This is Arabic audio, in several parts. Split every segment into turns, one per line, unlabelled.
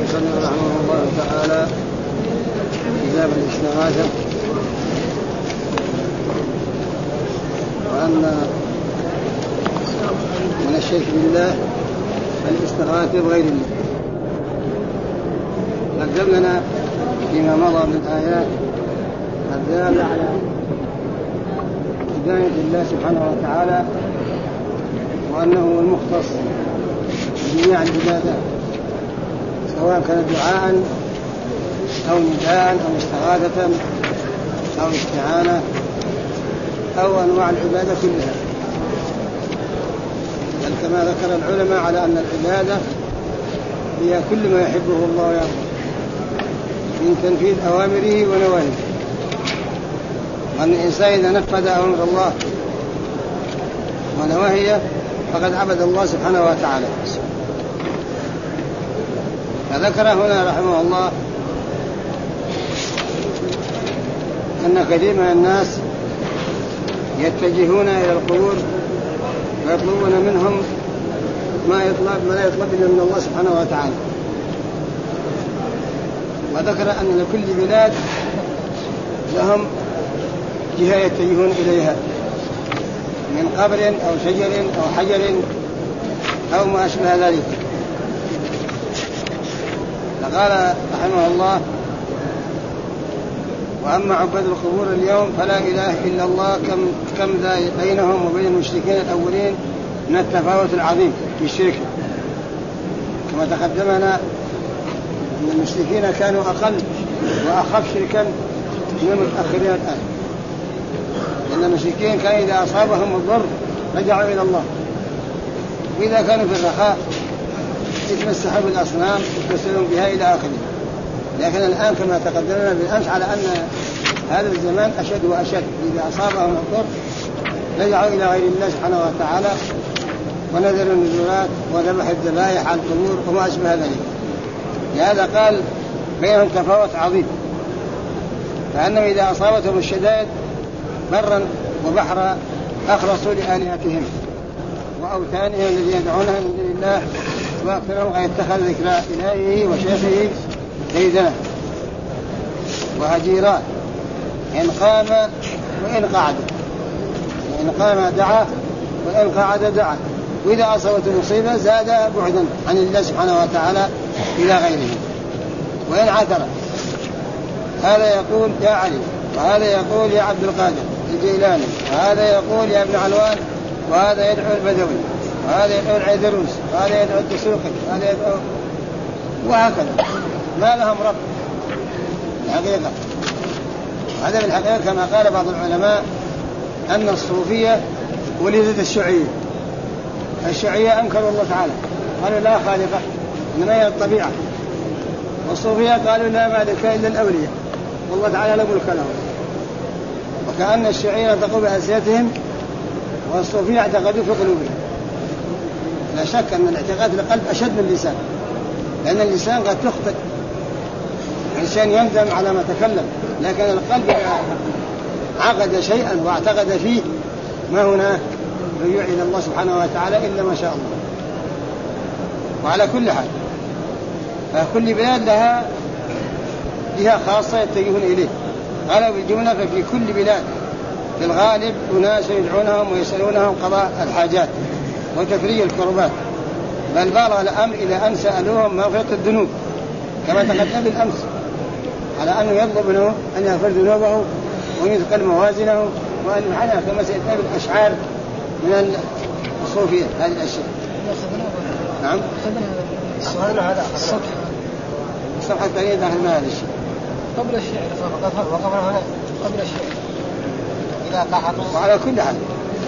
المصنف رحمه الله تعالى كتاب الاستغاثة، وأن من الشرك بالله الاستغاثة بغير الله. قدم لنا فيما مضى من آيات الدالة على هداية الله سبحانه وتعالى، وأنه هو المختص بجميع العبادات، سواء كان دعاء أو نداء أو استغاثة أو استعانة أو أنواع العبادة كلها. بل كما ذكر العلماء على أن العبادة هي كل ما يحبه الله ويرضاه من تنفيذ أوامره ونواهيه، وأن الإنسان إذا نفذ أوامر الله ونواهيه فقد عبد الله سبحانه وتعالى. فذكر هنا رحمه الله أن كثير من الناس يتجهون إلى القبور ويطلبون منهم ما لا يطلب إلا من الله سبحانه وتعالى. وذكر أن لكل بلاد لهم جهة يتجهون إليها من قبر أو شجر أو حجر أو ما أشبه ذلك. فقال رحمه الله: وأما عباد القبور اليوم فلا إله إلا الله، كم ذا بينهم وبين المشركين الأولين من التفاوت العظيم في الشرك. كما تقدمنا أن المشركين كانوا أقل وأخف شركا من المتأخرين الآن، لأن المشركين كان إذا أصابهم الضر رجعوا إلى الله، وإذا كانوا في الرخاء يتمسحوا بالأصنام يتوسلون بها إلى آخره. لكن الآن كما تقدمنا بالأمس على أن هذا الزمان أشد وأشد، إذا أصابهم الضر رجعوا إلى غير الله سبحانه وتعالى ونذروا النذورات وذبحوا الذبائح على القبور وما أشبه ذلك. لهذا قال بينهم تفاوت عظيم، فأنهم إذا أصابتهم الشدائد برا وبحرا أخلصوا لآلهتهم وأوثانهم الذي يدعونها من دون الله، وأكثرهم قد اتخذ ذكر إلهه وشيخه سيدنا وهجيرا، إن قام وإن قعد، إن قام دعا وإن قعد دعا، وإذا أصابت المصيبة زاد بعدا عن الله سبحانه وتعالى إلى غيره. وإن عثر هذا يقول يا علي، وهذا يقول يا عبد القادر الجيلاني، وهذا يقول يا ابن علوان، وهذا يدعو البدوي، وهذا يدعو العيدروس، وهذا يدعو الدسوقي، وهذا يدعو، وهكذا ما لهم رب الحقيقة. هذا بالحقيقة كما قال بعض العلماء أن الصوفية ولدت الشيوعية. الشيوعية أنكروا الله تعالى، قالوا لا خالق إنما هي الطبيعة، والصوفية قالوا لا مالك إلا الأولياء والله تعالى لا ملك لهم. وكأن الشيوعية نطقوا بألسنتهم والصوفية اعتقدوا في قلوبهم. لا شك أن الاعتقاد في القلب أشد من اللسان، لأن اللسان قد تخطئ، الإنسان يندم على ما تكلم، لكن القلب عقد شيئا واعتقد فيه ما هنا رجوع إلى الله سبحانه وتعالى إلا ما شاء الله. وعلى كل حال فكل بلاد لها جهة خاصة يتجهون إليه. قالوا بالجملة ففي كل بلاد في الغالب أناس يدعونهم ويسألونهم قضاء الحاجات وتفريج الكربات، بل بالغ الأمر إلى أن سألوهم مغفرة الذنوب، كما تقدم بالأمس على أنه يطلب منه أن يغفر ذنوبه ويثقل موازنه وأن يحنى كما سيأتي بالأشعار من الصوفية هذه الأشياء. نعم هذا الصفحة الثانية داخل ما هذا الشيء
قبل الشعر وقبل هنا قبل الشعر إذا قحطوا.
وعلى كل حال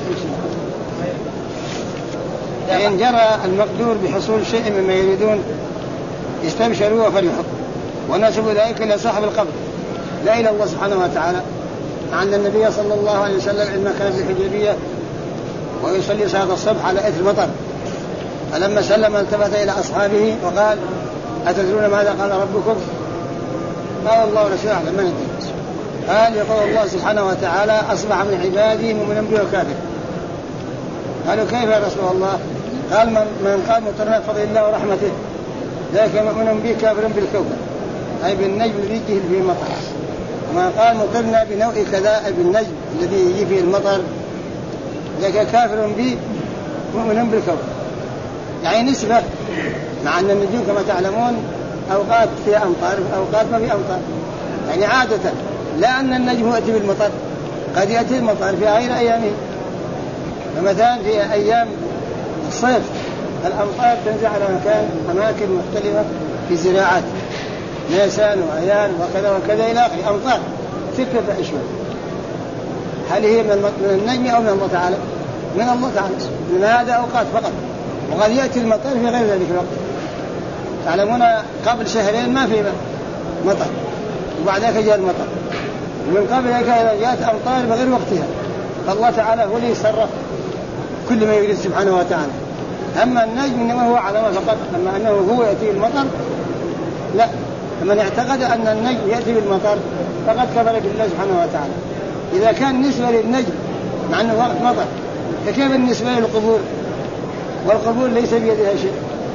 إن جرى المقدور بحصول شيء مما يريدون استبشروا وفرحوا ونسبوا ذلك إلى صاحب القبر لا إلى الله سبحانه وتعالى. عند النبي صلى الله عليه وسلم عندما كان في الحديبية ويصلي صلاة الصبح على إثر مطر، فلما سلم التفت إلى أصحابه وقال أتدرون ماذا قال ربكم؟ قال الله ورسوله أعلم، من أنتم؟ قال يقول الله سبحانه وتعالى أصبح من عبادي مؤمن به وكافر. قالوا كيف يا رسول الله؟ قال من قال مضطرا بفضل الله ورحمته ذلك مؤمن به كافر بالكوكب أي بالنجم الذي يجي فيه المطر. وما قال مطرنا بنوع كذا أي بالنجم الذي يجي فيه المطر ذلك كافر به مؤمن بالكوكب، يعني نسبة، مع أن النجوم كما تعلمون أوقات فيها أمطار أوقات ما في أمطار، يعني عادة لا أن النجم يأتي بالمطر، قد يأتي المطر في غير أيامه. فمثلا في أيام الصيف الأمطار تنزل على أماكن مختلفة في زراعات نيسان وأيان وكذا وكذا إلى آخره، أمطار 6 أشهر. هل هي من النجم أو من الله تعالى؟ من الله تعالى، من هذا أوقات فقط، وقد يأتي المطر في غير ذلك الوقت. تعلمون قبل شهرين ما في مطر وبعد ذلك جاء المطر، ومن قبل ذلك جاءت أمطار بغير وقتها، فالله تعالى هو اللي يصرف كل ما يريد سبحانه وتعالى. أما النجم إنما هو علامة فقط، أما أنه هو يأتي المطر لا. فمن اعتقد أن النجم يأتي بالمطر فقد كفر بالله سبحانه وتعالى. إذا كان بالنسبة للنجم مع أنه وقت مطر، فكيف بالنسبة للقبور؟ والقبور ليس بيدها شيء.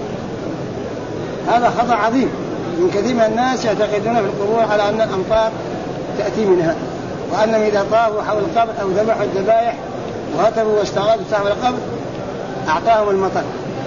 هذا خطأ عظيم من كثير من الناس يعتقدون في القبور على أن الأمطار تأتي منها، وأنهم إذا طافوا حول القبر أو ذبحوا الذبائح وهتبوا واستغاثوا صاحب القبر أعطاهم المطر،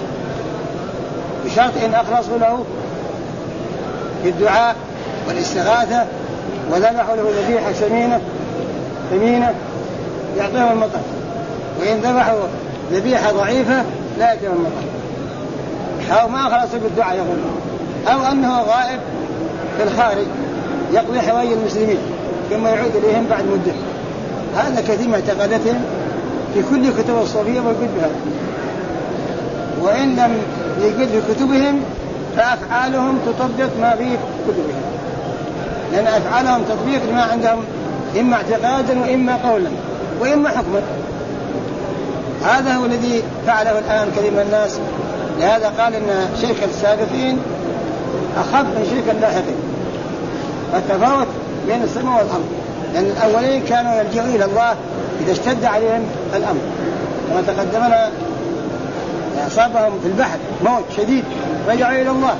بشرط إن أخلصوا له في الدعاء والاستغاثة وذبحوا له ذبيحة ثمينة يعطيهم المطر، وإن ذبحوا ذبيحة ضعيفة لا يأتيهم المطر، أو ما أخلصوا بالدعاء يقول، أو أنه غائب في الخارج يقضي حوائج المسلمين ثم يعود إليهم بعد مدة. هذا كثير من اعتقاداتهم في كل كتب الصوفية موجود بهذا، وإن لم يوجد في كتبهم فأفعالهم تطبق ما في كتبهم، لأن أفعالهم تطبيق ما عندهم إما اعتقادا وإما قولا وإما حكما. هذا هو الذي فعله الآن كثير من الناس. لهذا قال إن شرك السابقين أخف من شرك اللاحقين، والتفاوت بين السماء والأرض، لأن الأولين كانوا يلجؤون إلى الله إذا اشتد عليهم الأمر، كما تقدمنا أصابهم في البحر موت شديد رجعوا إلى الله،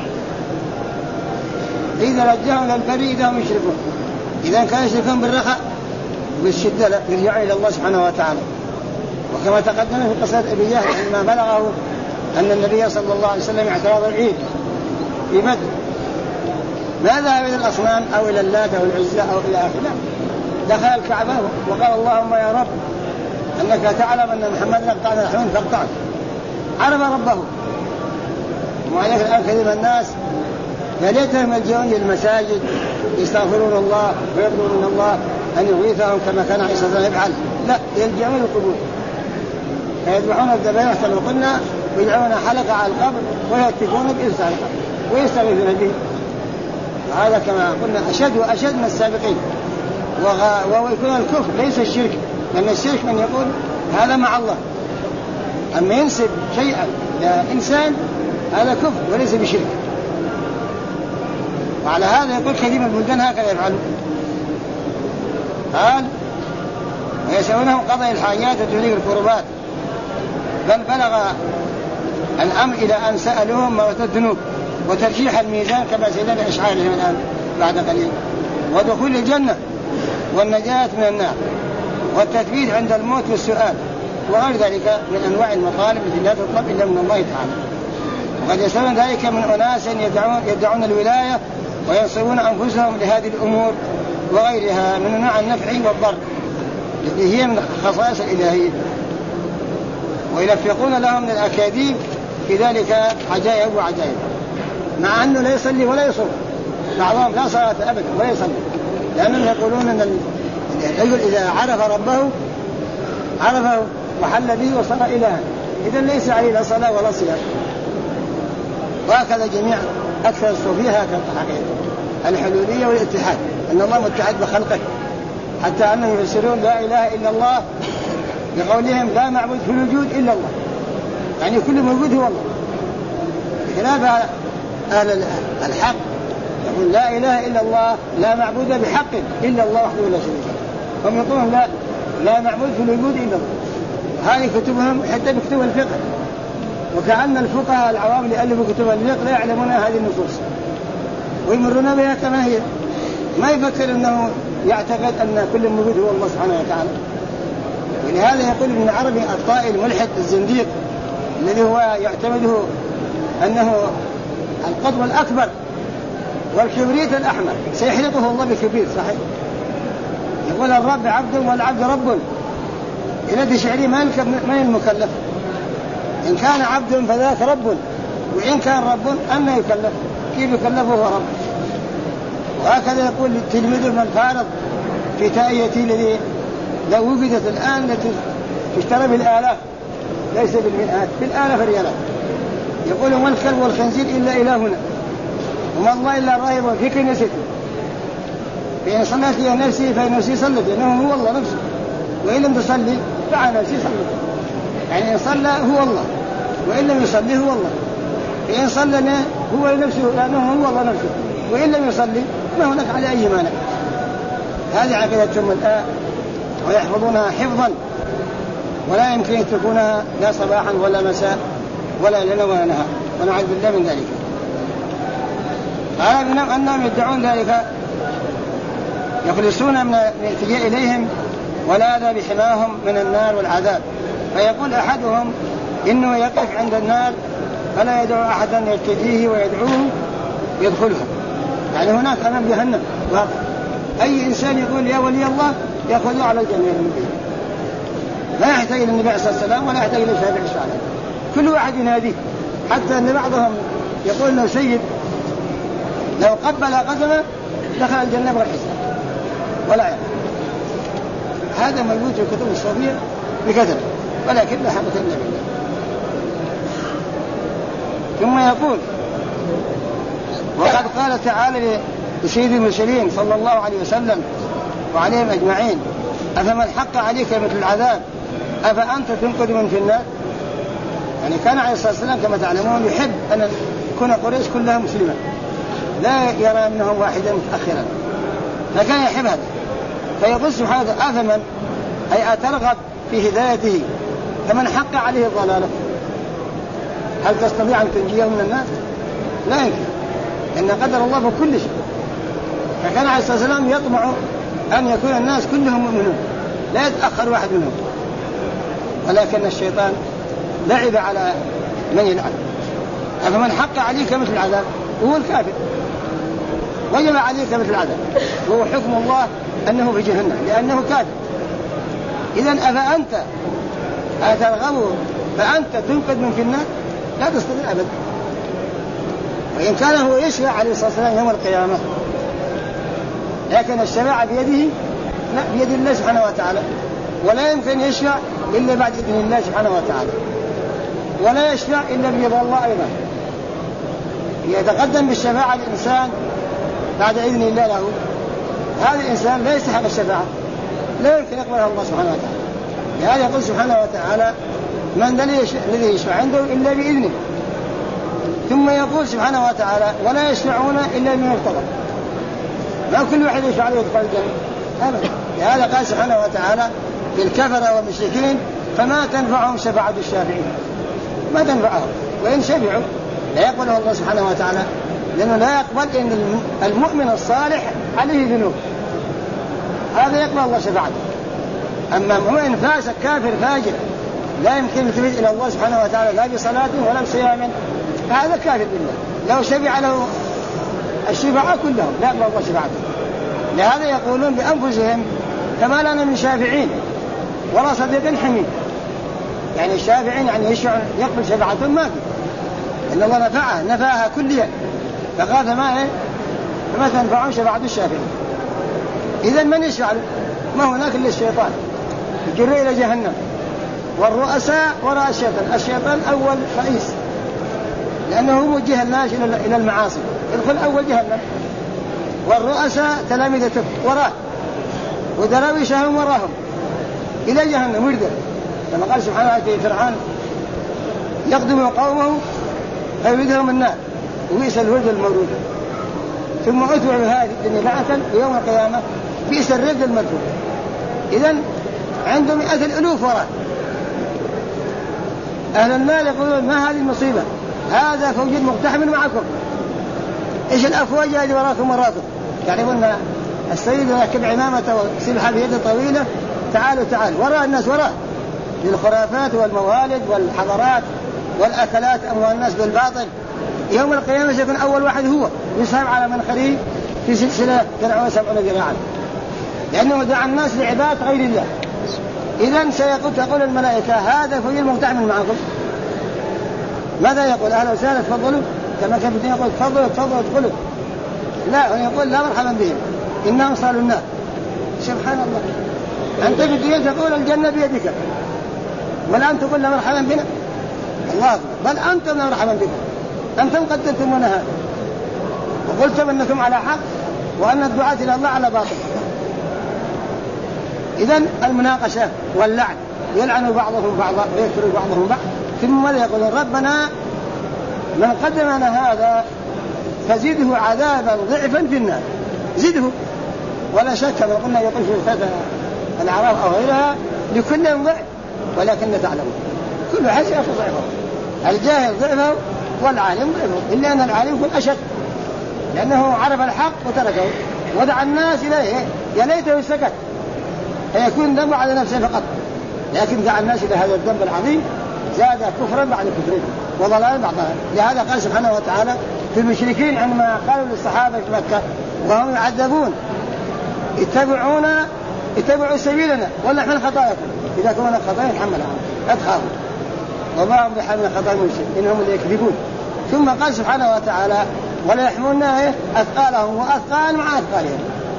إذا رجعوا إلى البر إذا هم يشركون. إذا كانوا يشركون بالرخاء بالشدة لا، يرجعوا إلى الله سبحانه وتعالى. وكما تقدمنا في قصة أبي جهل عندما بلغه أن النبي صلى الله عليه وسلم اعتراض العيد في بدر، ما ذهب إلى الأصنام أو إلى اللات أو العزة أو إلى آخره، دخل الكعبة وقال اللهم يا رب أنك تعلم أن محمد يقطعنا الحنون فاقطعه، عرف ربه. وعليك الآن كثير من الناس يا ليتهم يلجؤون للمساجد يستغفرون الله ويطلبون من الله أن يغيثهم كما كان عيسى يفعل، لا، يلجؤون للقبور فيذبحون الذبائح كما قلنا ويجعلون حلقة على القبر ويهتفون بإرسال القبر ويستغيثون به. وهذا كما قلنا أشد من السابقين. ويكون الكفر ليس الشرك، لأن الشرك من يقول هذا مع الله، أما ينسب شيئا لإنسان هذا كفر وليس بشرك. وعلى هذا يقول كثير من البلدان هكذا يفعلون، قال ويسألونهم قضاء الحاجات وتهليك القربات، بل بلغ الأمر إلى أن سألوهم موت الذنوب وترشيح الميزان كما سيدنا بأشعارهم الآن بعد قليل، ودخول الجنة والنجاة من النار والتثبيت عند الموت والسؤال وغير ذلك من أنواع المطالب التي لا تطلب إلا من الله تعالى. وقد يسألون ذلك من أناس يدعون الولاية وينصبون أنفسهم لهذه الأمور وغيرها من أنواع النفع والضر التي هي من خصائص الإلهية، ويلفقون لهم من الأكاذيب في ذلك عجائب وعجائب، مع أنه لا يصلي ولا يصوم، بعضهم لا صلاة أبدا ولا يصلي، لأنهم يقولون أن الرجل إذا عرف ربه عرفه وحل به وصار إلها، إذن ليس عليه لا صلاة ولا صيام. وهكذا جميع أكثر الصوفية هكذا حقيقة الحلولية والاتحاد، أن الله متحد بخلقه، حتى أنهم يفسرون لا إله إلا الله بقولهم لا معبود في الوجود إلا الله، يعني كل موجود هو الله، بخلاف أهل الحق يقول لا إله إلا الله لا معبود بحق إلا الله وحده لا شريك له، هم يقولون لا معبود في الوجود إلا الله. هذه كتبهم حتى بكتب الفقه وكأن الفقهاء العوام اللي ألفوا كتب الفقه لا يعلمون هذه النصوص ويمرون بها كما هي، ما يفكر أنه يعتقد أن كل موجود هو الله سبحانه وتعالى. ولهذا يقول ابن عربي الطائي الملحد الزنديق الذي هو يعتمده أنه القطب الأكبر والكبريت الأحمر سيحرقه الله بكبريت، صحيح؟ يقول الرب عبد والعبد رب، إلى شعري ما المكلف؟ إن كان عبد فذاك رب، وإن كان رب أما يكلف؟ كيف يكلفه هو رب؟ وهكذا يقول تلميذ من فارض في تائيتي الذي لو وجدت الآن التي تشترى بالآلاف ليس بالمئات، بالآلاف الريالات، يقول ما الكلب والخنزير إلا إلهنا وما الله إلا راهب في كنيسته، فإن صلت لي نفسي فإن نفسي صلت، لأنه هو الله نفسه، وإن لم تصلي فعلى نفسي صلت. يعني إن صلى هو الله وإن لم يصلي هو الله، فإن صلى هو نفسه لأنه هو الله نفسه، وإن لم يصلي ما هناك على أي مانع. هذه عقيدتهم الآن ويحفظونها حفظا ولا يمكن أن تكونها لا صباحا ولا مساء ولا ليلا ولا نهار، ونعوذ بالله من ذلك. قال منهم أنهم يدعون ذلك يخلصون من الالتجاء إليهم ولا أذى بحماهم من النار والعذاب. فيقول أحدهم إنه يقف عند النار فلا يدعو أحدا يرتديه ويدعوه يدخلها، يعني هناك أمام جهنم واقع، أي إنسان يقول يا ولي الله يأخذه على الجميع لا يحتاج إلى النبي عليه الصلاة والسلام ولا يحتاج إلى الشافعي الصالح، كل واحد يناديه، حتى أن بعضهم يقول إنه سيد لو قبل قدمه دخل الجنة بغير حساب ولا يعلم. هذا موجود في الكتب الصوفية بكثرة ولكن لا حقيقة إلا بالله. ثم يقول وقد قال تعالى لسيد المرسلين صلى الله عليه وسلم وعليهم أجمعين أفمن حق عليك مثل العذاب أفأنت تنقذ من في النار. يعني كان عليه الصلاة والسلام كما تعلمون يحب أن يكون قريش كلها مسلمة لا يرى منهم واحدا متأخرا، فكان يحب هذا. فيقول سبحانه أفمن أي أترغب في هدايته فمن حق عليه الضلالة هل تستطيع أن تنجيه من الناس؟ لا يمكن، إن قدر الله بكل شيء. فكان عليه الصلاة والسلام يطمع أن يكون الناس كلهم مؤمنون لا يتأخر واحد منهم، ولكن الشيطان لعب على من يلعب. فمن حق عليك مثل العذاب هو الكافر وجب عليك مثل العذاب، وهو حكم الله أنه في جهنم لأنه كافر. إذن أفأنت أترغب فأنت تنقذ من في النار؟ لا تستطيع أبدا. وإن كان هو يشفع عليه الصلاة والسلام يوم القيامة، لكن الشفاعة بيده لا بيد الله سبحانه وتعالى، ولا يمكن يشفع إلا بعد إذن الله سبحانه وتعالى، ولا يشفع إلا برضا الله أيضا. يتقدم بالشفاعة الإنسان بعد إذن الله له، هذا الإنسان لا يستحق الشفاعة، لا يمكن يقبلها الله سبحانه وتعالى. لهذا يقول سبحانه وتعالى من الذي يشفع عنده إلا بإذنه. ثم يقول سبحانه وتعالى ولا يشفعون إلا من ارتضى، ما كل واحد يشفع له يدخل الجنة أبدا. لهذا قال سبحانه وتعالى في الكفرة والمشركين فما تنفعهم شفاعة الشافعين، ما تنفعهم، وإن شفعوا لا يقبله الله سبحانه وتعالى، لأنه لا يقبل إن المؤمن الصالح عليه ذنوب، هذا يقبل الله شفاعته. أما المؤمن فاسق كافر فاجر لا يمكن يلتفت إلى الله سبحانه وتعالى لا بصلاة ولا بصيام، فهذا كافر بالله، لو شفع له الشفعاء كلهم لا يقبل الله شفاعته. لهذا يقولون بأنفسهم كما لنا من شافعين ولا صديق حميد، يعني الشافعين يعني يشفع يقبل شفاعتهم ما في، إن الله نفاها كليا، فقال فما تنفعهم شفاعة الشافعين. إذن من يشفع له؟ ما هناك إلا الشيطان يجري إلى جهنم، والرؤساء وراء الشيطان، الشيطان أول رئيس لأنه موجه الناس إلى المعاصي، يدخل أول جهنم، والرؤساء تلامذته وراه ودراويشهم وراهم إلى جهنم ورده، كما قال سبحانه وتعالى فرعون يقدم قومه فيوردهم النار وبئس الورد المورود، ثم أتبعوا هذه الدنيا لعنة ويوم القيامة بئس الرد المرفوض. إذن عنده 100,000 وراه. أهل النار يقولون ما هذه المصيبة، هذا فوج مقتحم معكم، إيش الأفواج اللي وراكم وراكم؟ يعرفون السيد يركب عمامته وسلحة بيده طويلة، تعالوا وراء الناس، وراء للخرافات والموالد والحضارات والأكلات أموال الناس بالباطل. يوم القيامة سيكون أول واحد هو يصعب على منخريه في سلسلة تدعوه 70 ذراعا، لأنه دعا الناس لعبادة غير الله. إذن تقول الملائكة هذا فوج المقتحم معكم. ماذا يقول؟ أهلا وسهلا تفضلوا، كما كان بدين يقول تفضلوا ادخلوا. لا، هو يقول لا مرحبا بهم إنهم صالوا النار. سبحان الله، أنت في الدنيا تقول الجنة بيدك، بل أنت تقول لا مرحبا بنا. الله أكبر، بل أنتم لا مرحبا بكم، أنتم قدمتمونا هذا وقلتم أنكم على حق وأن الدعاة إلى الله على باطل. إذن المناقشة واللعن، يلعن بعضهم بعضا ويكفر بعضهم بعض. ثم ماذا يقولون؟ ربنا من قدمنا هذا فزده عذابا ضعفا في النار، زده. ولا شك كما قلنا يقول في الأعراف أو غيرها لكل ضعف ولكن تعلمون كل حاجة ضعفه، الجاهل ضعفه والعالم ضعفه، إلا أن العالم يكون أشد لأنه عرف الحق وتركه ودعا الناس إليه، يا ليته سكت فيكون ذنبه على نفسه فقط، لكن دعا الناس إلى هذا الذنب العظيم زاد كفرا بعد كفرهم وضلالا بعد ضلال. لهذا قال سبحانه وتعالى في المشركين عندما قالوا للصحابة في مكة وهم يعذبون اتبعوا سبيلنا ولا احمل خطاياكم، إذا كنا خطايا نحملها لا تخافوا وما هم بحمل خطايا من شيء إنهم اللي يكذبون. ثم قال سبحانه وتعالى ولا يحملون أثقالهم وأثقال مع أثقالهم،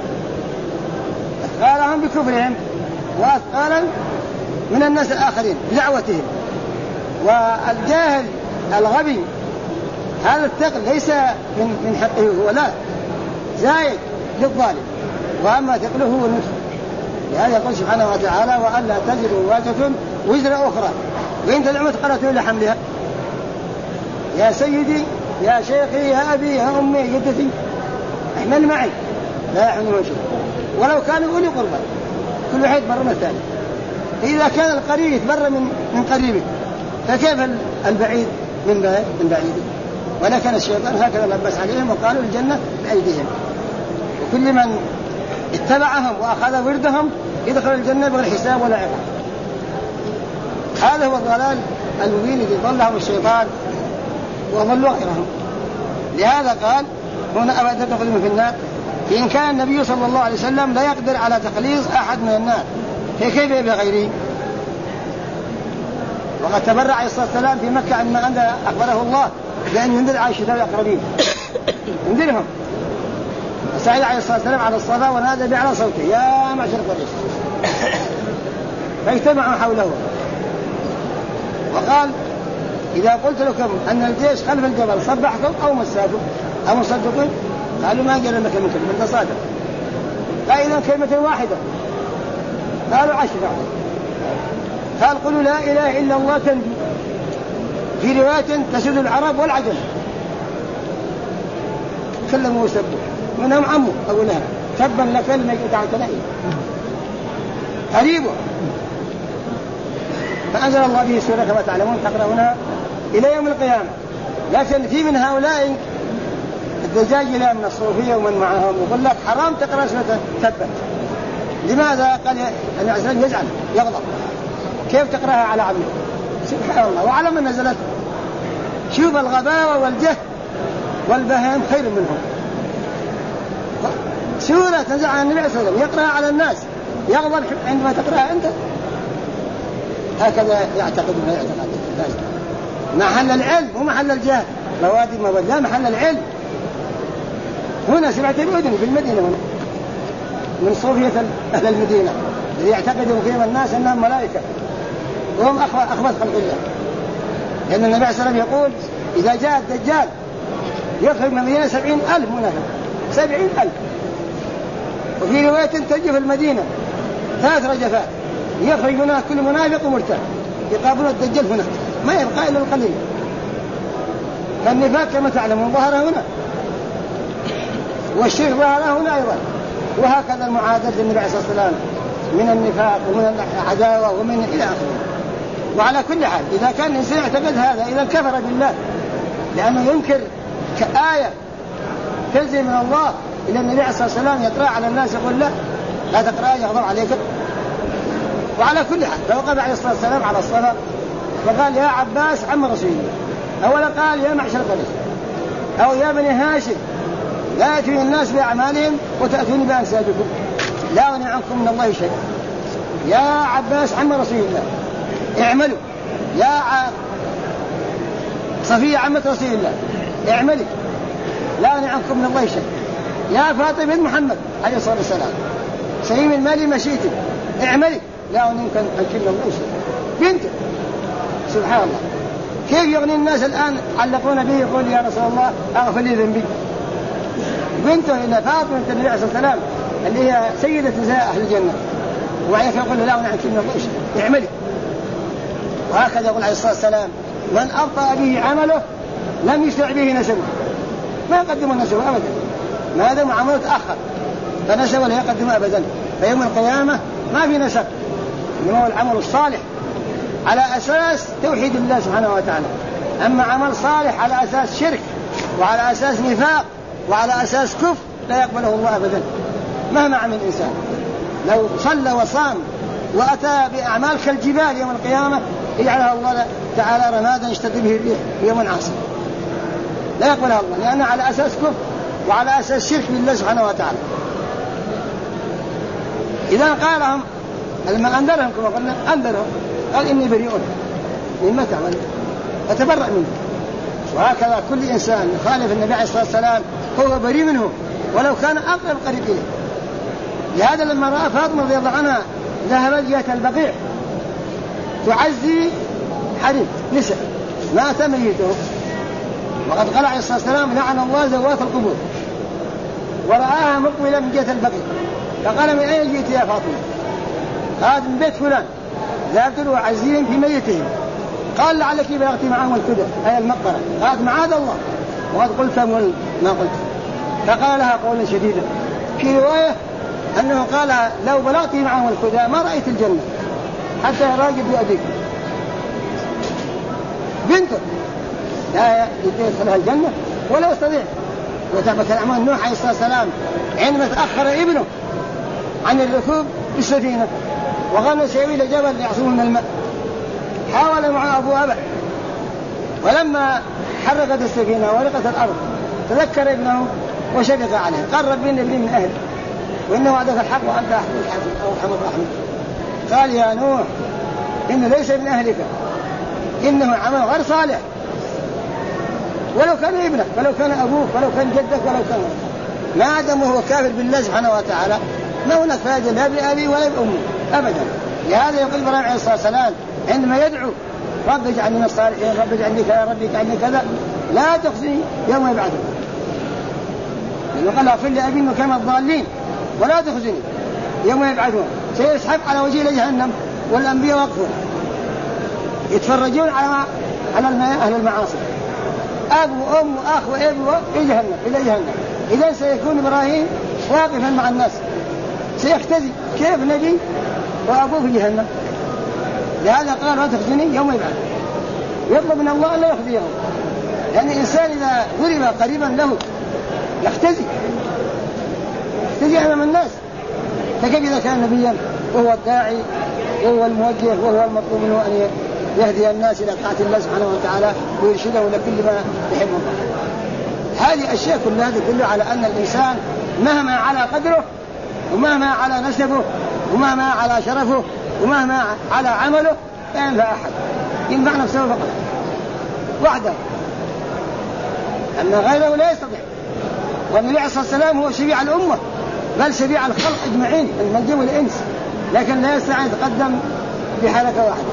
أثقالهم بكفرهم وأثقالا من الناس الآخرين بدعوتهم. والجاهل الغبي هذا الثقل ليس من حقه هو، لا زايد للظالم، وأما ثقله هو النفس. لهذا يقول سبحانه وتعالى وأن لا تزر وازرة وزر أخرى وإن تدع مثقلة إلى حملها. يا سيدي يا شيخي يا أبي يا أمي جدتي احمل معي لا يحملون شيء ولو كانوا أولي قربى، كل واحد بر من الثاني. إذا كان القريب يتبر من قريبه فكيف البعيد من بعيد؟ ولكن الشيطان هكذا لبس عليهم وقالوا الجنة بأيديهم، وكل من اتبعهم وأخذ وردهم يدخل الجنة بغير حساب ولا عقاب. هذا هو الضلال المبين الذي ضلهم الشيطان وضلوا غيرهم. لهذا قال هنا أبدا تدخلون في النار. إن كان النبي صلى الله عليه وسلم لا يقدر على تخليص أحد من النار فكيف بغيره؟ وقد تبرع عليه الصلاة والسلام في مكة عندما أخبره الله بأن ينذر عائشة الأقربين ينذرهم، وسعد عليه الصلاة والسلام على الصلاة ونادى بأعلى صوته يا معشر قريش، فاجتمعوا حوله وقال إذا قلت لكم أن الجيش خلف الجبل صبحكم أو مساكم أو مصدقون؟ قالوا ما قال لك من تصادق. فإذا كلمة واحدة قالوا 10. قال قلوا لا إله إلا الله تنجو، في رواية تسد العرب والعجم. كلموا وسبوا منهم عمه أبو لهب تبا لك لما يدعك لئي قريبه. فأنزل الله به سورة كما تعلمون تقرأونها إلى يوم القيامة. لكن في من هؤلاء الدجاجلة من الصوفية ومن معهم يقول لك حرام تقرأ سورة تبت. لماذا؟ قال أن العسلان يزعل يغضب، كيف تقرأها على عمله؟ سبحان الله، وعلى من نزلت. شوف الغباوة والجهل والبهائم خير منهم. سورة تنزل عن النبي صلى الله عليه وسلم يقرأها على الناس يغضب عندما تقرأها أنت. هكذا يعتقدون الاعتقاد. محل العلم ومحل الجهل مواد لا محل العلم. هنا سمعت الأذن في المدينة هنا من صوفية أهل المدينة الذي يعتقدون فيهم الناس أنهم ملائكة وهم أخبث خلق الله، لأن النبي صلى الله عليه وسلم يقول إذا جاء الدجال يخرج من المدينة 70,000 منافق 70,000. وفي رواية تجف المدينة 3 رجفات يخرج منها كل منافق ومرتاح يقابلون الدجال هنا ما يبقى إلا القليل. فالنفاق كما تعلمون ظهر هنا والشرك ظهر هنا أيضا. وهكذا المعادلة للنبي صلى الله عليه وسلم من النفاق ومن العداوة ومن إلى آخره. وعلى كل حال إذا كان الإنسان يعتقد هذا إذا كفر بالله، لأنه ينكر كآية تنزل من الله إلى النبي عليه الصلاة والسلام يقرأ على الناس يقول لا تقرأ يغضب عليك. وعلى كل حال فوقف عليه الصلاة والسلام على الصلاة فقال يا عباس عم رسول الله، أولا قال يا معشر قريش أو يا بني هاشم لا يأتوني الناس بأعمالهم وتأتوني بأنسابكم لا أغني عنكم من الله شيء. يا عباس عم رسول الله اعملوا، يا صفية عمة رسول الله اعملي لا أغني عنكم من الله شيء. يا فاطمة بنت محمد عليه الصلاة والسلام سليم المال مشيتي اعملي لا أغني عنكم من الله شيء. بنت سبحان الله كيف يغني الناس الآن علقون به يقول يا رسول الله أغفر لي ذنبي. بنته إلى فاطمة بنت النبي عليه الصلاة والسلام اللي هي سيدة نساء أهل الجنة وعليك يقول لا أغني عنكم من الله شيء اعملي. وهكذا يقول عليه الصلاة والسلام من أبطأ به عمله لم يسرع به نسبه، ما يقدم نسبه أبدا ما دام عمله تأخر فنسبه لا يقدم أبدا. فيوم القيامة ما في نسب، إنما هو العمل الصالح على أساس توحيد الله سبحانه وتعالى. أما عمل صالح على أساس شرك وعلى أساس نفاق وعلى أساس كفر لا يقبله الله أبدا مهما عمل الإنسان. لو صلى وصام وأتى بأعمال كالجبال يوم القيامة يجعلها الله تعالى رمادا يشتد به الريح يوم عاصف لا يقبلها الله، لأنه على أساس كفر وعلى أساس شرك بالله سبحانه وتعالى. إذا قالهم لما أنذرهم كما قلنا أنذرهم قال إني بريء مما تعمل أتبرأ منه. وهكذا كل إنسان يخالف النبي عليه الصلاة والسلام هو بريء منه ولو كان أقرب قريب إليه. لهذا لما رأى فاطمة رضي الله عنها ذهبت جهة البقيع تعزي حريم نساء مات ميته وقد قال عليه الصلاة والسلام لعن الله ذوات القبور، ورآها مقبلة من جهة البقيع فقال من أين جئت يا فاطمة؟ قالت من بيت فلان ذهبت له عزيهم في ميتهم. قال لعلك بلغت معهم الكدر أي المقبرة. قالت معاذ الله وقد قلت ما قلت. فقال لها قولا شديدا. في رواية أنه قال لو بلغت معهم الكدر ما رأيت الجنة حتى يراجب بأبيك. بنته لا يدخلها الجنة ولا يستطيع. وتبكى الأمان نوح عليه الصلاة والسلام عندما تأخر ابنه عن الركوب بالسفينة وقال سيوي إلى جبل يعصمه من الماء حاول مع أبو أبع، ولما حركت السفينة ورقت الأرض تذكر ابنه وشفق عليه قال ربي إن ابني من أهل وإنه وعدك الحق وأنت أحب الحكيم أو أرحم الراحمين. قال يا نوح إنه ليس من أهلك إنه عمل غير صالح ولو كان ابنك ولو كان أبوك ولو كان جدك ولو كان ما دام هو كافر بالله سبحانه وتعالى ما هناك فائدة لا بأبي ولا بأمي أبدا. لهذا يقول إبراهيم عليه الصلاة والسلام عندما يدعو رب اجعلني من الصالحين رب اجعلني كذا رب اجعلني كذا لا تخزني يوم يبعث. لأنه قال اغفر لأبي إنه كان الضالين ولا تخزني يوم يبعثون سيسحب على وجه جهنم والأنبياء وقفوا يتفرجون على أهل المعاصي أب وأم وأخ وأب إلى جهنم. إذن سيكون إبراهيم واقفا مع الناس سيختزي كيف نبي وأبوه في جهنم. لهذا قال لا تخزني يوم يبعث يطلب من الله لا يخزيه، لأن الإنسان إذا ضرب قريبا له يختزي أمام الناس. فكيف إذا كان نبيا وهو الداعي وهو الموجه وهو المطلوب منه أن يهدي الناس إلى طاعة الله سبحانه وتعالى ويرشده إلى كل ما يحب الله. هذه أشياء كلها تدل على أن الإنسان مهما على قدره ومهما على نسبه ومهما على شرفه ومهما على عمله لا ينفع أحد ينفع نفسه فقط وحده، أما غيره لا يستطيع. والنبي عليه الصلاة والسلام هو شفيع الأمة بل شفيع الخلق أجمعين من الجن والإنس، لكن لا يستطيع أن يتقدم بحركة واحدة.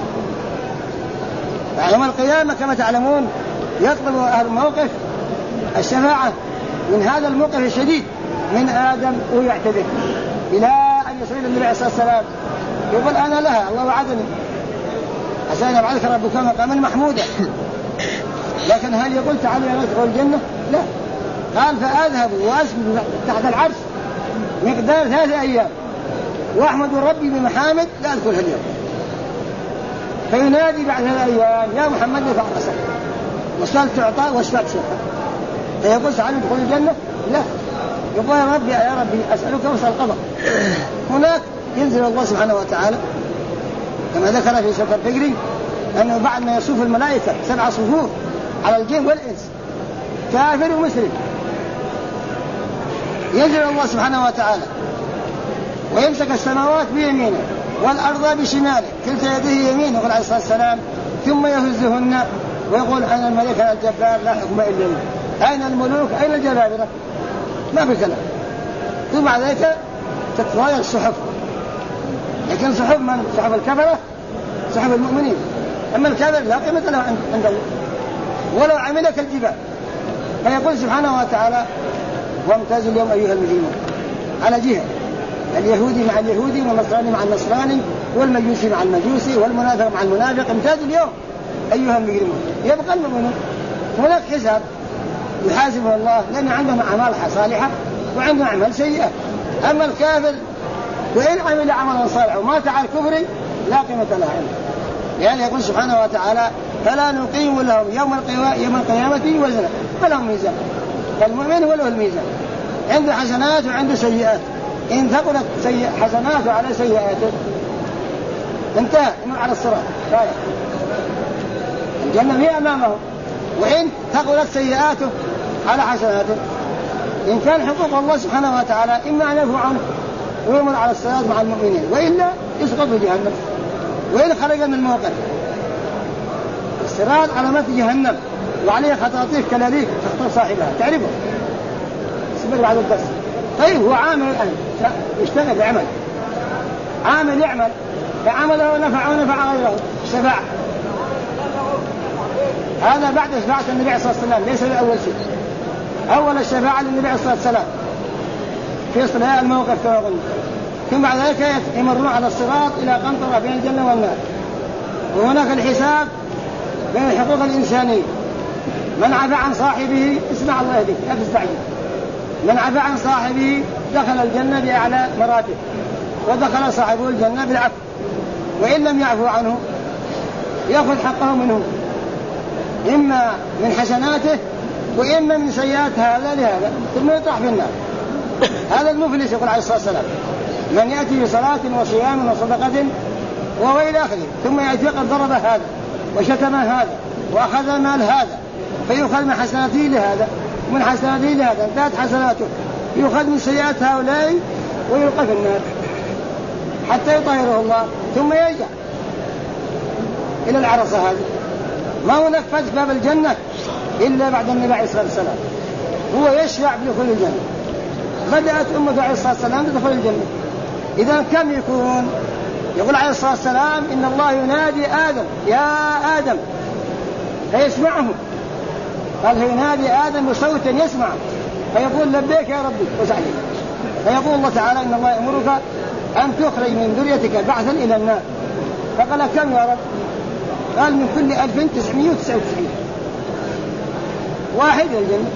يوم القيامة كما تعلمون يطلب أهل الموقف الشفاعة من هذا الموقف الشديد من آدم ويعتذر إلى أن يصل النبي عليه الصلاة والسلام يقول أنا لها الله وعدني عشان يبعثك ربك مقاما محمودا. لكن هل يقول تعالوا يا ندخل الجنة؟ لا. قال فأذهب وأسجد تحت العرش مقدار 3 أيام وأحمد ربي بمحامد لا أدخلها اليوم. فينادي بعد الأيام يا محمد ارفع رأسك وسأل تعطى واشفع تشفع. فيقول تعالى ادخل الجنة؟ لا، يقول يا ربي أسألك واسأل القضاء. هناك ينزل الله سبحانه وتعالى كما ذكر في سورة الفجر أنه بعد ما يصف الملائكة 7 صفوف على الجن والإنس كافر ومسلم، ينزل الله سبحانه وتعالى ويمسك السماوات بيمينه والأرض بشماله، كلتا يده يمين، يقول عليه الصلاة والسلام ثم يهزهن ويقول أين الملك أنا الجبار لا حكم إلا لي، أين الملوك أين الجبابرة، ما في كلام. ثم بعد ذلك تتغير الصحف، لكن صحف من؟ صحف الكفرة، صحف المؤمنين. أما الكافر لا قيمة له عند الله ولو عملك الجبال. فيقول سبحانه وتعالى وامتاز اليوم أيها المجرمون، على جهة اليهودي مع اليهودي والنصراني مع النصراني والمجوسي مع المجوسي والمنافق مع المنافق، امتاز اليوم أيها المجرمون. يبقى المؤمنون هناك حساب يحاسبه الله لأن عندهم أعمال صالحة وعندهم أعمال سيئة. أما الكافر وإن عمل عملا صالحا ومات على الكفر لا قيمة له عنده، يعني يقول سبحانه وتعالى فلا نقيم لهم يوم القيامة وزنا فلهم ميزان. فالمؤمن هو له الميزان، عنده حسنات وعنده سيئات، إن ثقلت حسناته على سيئاته انتهى إنه على الصراط رايح الجنة هي أمامه، وإن ثقلت سيئاته على حسناته إن كان حقوق الله سبحانه وتعالى إما أن يعفو عنه ويمر على الصراط مع المؤمنين وإلا يسقط في جهنم. وإن خرج من الموقف الصراط علامات جهنم وعليه خطاطيف كلاليك تخطر صاحبها تعرفه اسمه بعد الدرس. طيب هو عامل الآن يشتغل بعمل، عامل يعمل فعمله ونفع غيره شفاعة. هذا بعد شفاعة النبي عليه الصلاة والسلام، ليس الأول شيء. أول الشفاعة للنبي عليه الصلاة والسلام في صلاة الموقف كما قلنا، ثم بعد ذلك يمرون على الصراط إلى قنطرة بين الجنة والنار، وهناك الحساب بين الحقوق الإنسانية. من عفى عن صاحبه اسمع الله يهديك لا تستعجل، من عفى عن صاحبه دخل الجنة بأعلى مراتب ودخل صاحبه الجنة بالعفو، وإن لم يعفو عنه يأخذ حقه منه إما من حسناته وإما من سيئات هذا لهذا ثم يطرح في النار. هذا المفلس يقول عليه الصلاة والسلام من يأتي بصلاة وصيام وصدقة وهو إلى آخره ثم يأتي قد ضرب هذا وشتم هذا وأخذ مال هذا فيؤخذ من حسناته لهذا ومن حسناته لهذا انتهت حسناته، يؤخذ من سيئات هؤلاء ويلقى في النار حتى يطهره الله ثم يرجع إلى العرصة هذه. ما هناك فتح باب الجنة إلا بعد النبي عليه الصلاة والسلام، هو يشرع بدخول الجنة. بدأت أمته عليه الصلاة والسلام تدخل الجنة، إذا كم يكون؟ يقول عليه الصلاة والسلام إن الله ينادي آدم يا آدم فيسمعه، قال ينادي آدم بصوت يسمع فيقول لبيك يا ربي وسعدك، فيقول الله تعالى إن الله يأمرك أن تخرج من ذريتك بعثا إلى النار. فقال كم يا رب؟ قال من كل 1999 واحد إلى الجنة.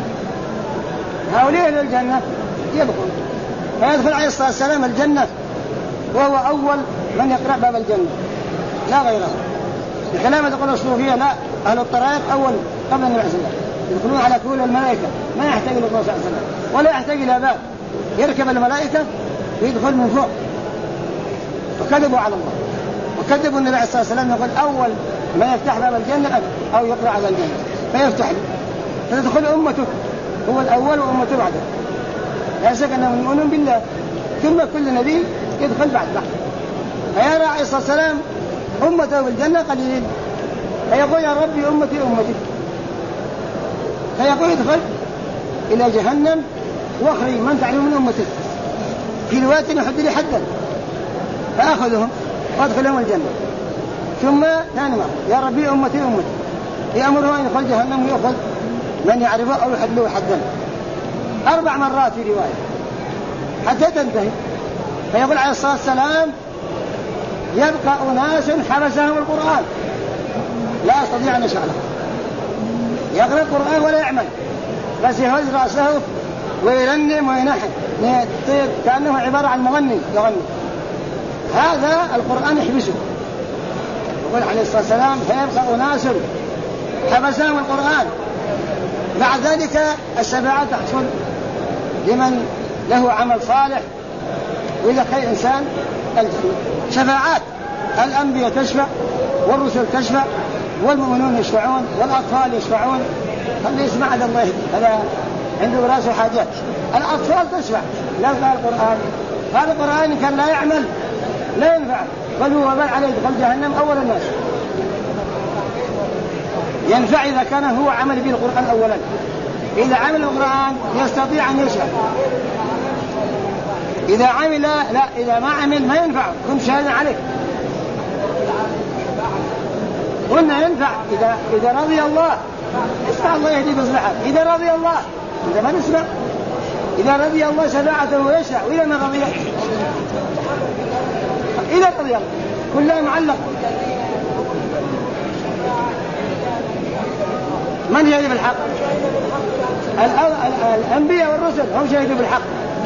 هؤلاء إلى الجنة يبقون، فيدخل عليه الصلاة والسلام الجنة وهو أول من يقرأ باب الجنة لا غيره. الكلام تقول الصوفية لا، أهل الطرائق أول قبل النبي عليه الصلاة والسلام يدخلون على كل الملائكة ما يحتاج إلى الله صلى الله عليه وسلم ولا يحتاج إلى باب، يركب الملائكة ويدخل من فوق. وكذبوا على الله وكذبوا النبي عليه الصلاة والسلام، يقول أول ما يفتح باب الجنة أو يقرأ على الجنة فيفتح له فتدخل أمته، هو الأول وأمته بعده، لا شك أنهم يؤمنون بالله، ثم كل نبي يدخل بعد. فيرى عليه الصلاة والسلام أمته بالجنة قليلين فيقول يا ربي أمتي أمتي، فيقول ادخل إلى جهنم واخرج من تعلم من أمته في رواية يحد لي حدا فأخذهم وادخلهم الجنة. ثم ثاني مرة يا ربي أمتي أمتي، يأمره أن يدخل جهنم ويأخذ من يعرفه أو يحد له حدا 4 مرات في رواية حتى تنتهي. فيقول عليه الصلاة والسلام يبقى أناس حبسهم القرآن لا أستطيع أن أشعله، يقرأ القرآن ولا يعمل بس يهز رأسه ويرنم وينحن كأنه عبارة عن مغني يغني. هذا القرآن يحبسه يقول عليه الصلاة والسلام فيبقى أناس حبسهم القرآن. بعد ذلك الشفاعة تحصل لمن له عمل صالح وإذا خير إنسان الجنة. شفاعات الأنبياء تشفع والرسل تشفع والمؤمنون يشفعون والأطفال يشفعون. خلي يسمع هذا الله يهدي، هذا عنده براسه حاجات. الأطفال تشفع لا قال القرآن، هذا القرآن كان لا يعمل لا ينفع، بل هو وبال عليه دخل جهنم أول الناس. ينفع إذا كان هو عمل به القرآن أولا، إذا عمل القرآن يستطيع أن يشفع. إذا عمل لا، إذا ما عمل ما ينفع، كن شاهدا عليه. قلنا ينفع إذا رضي الله. اسمع الله يهدي بصلحة. إذا رضي الله، إذا ما نسمع، إذا رضي الله شفاعته يشفع، وإذا ما رضي إذا رضي الله كلها معلق. من يهدي بالحق؟ الأنبياء والرسل هم شهدوا بالحق.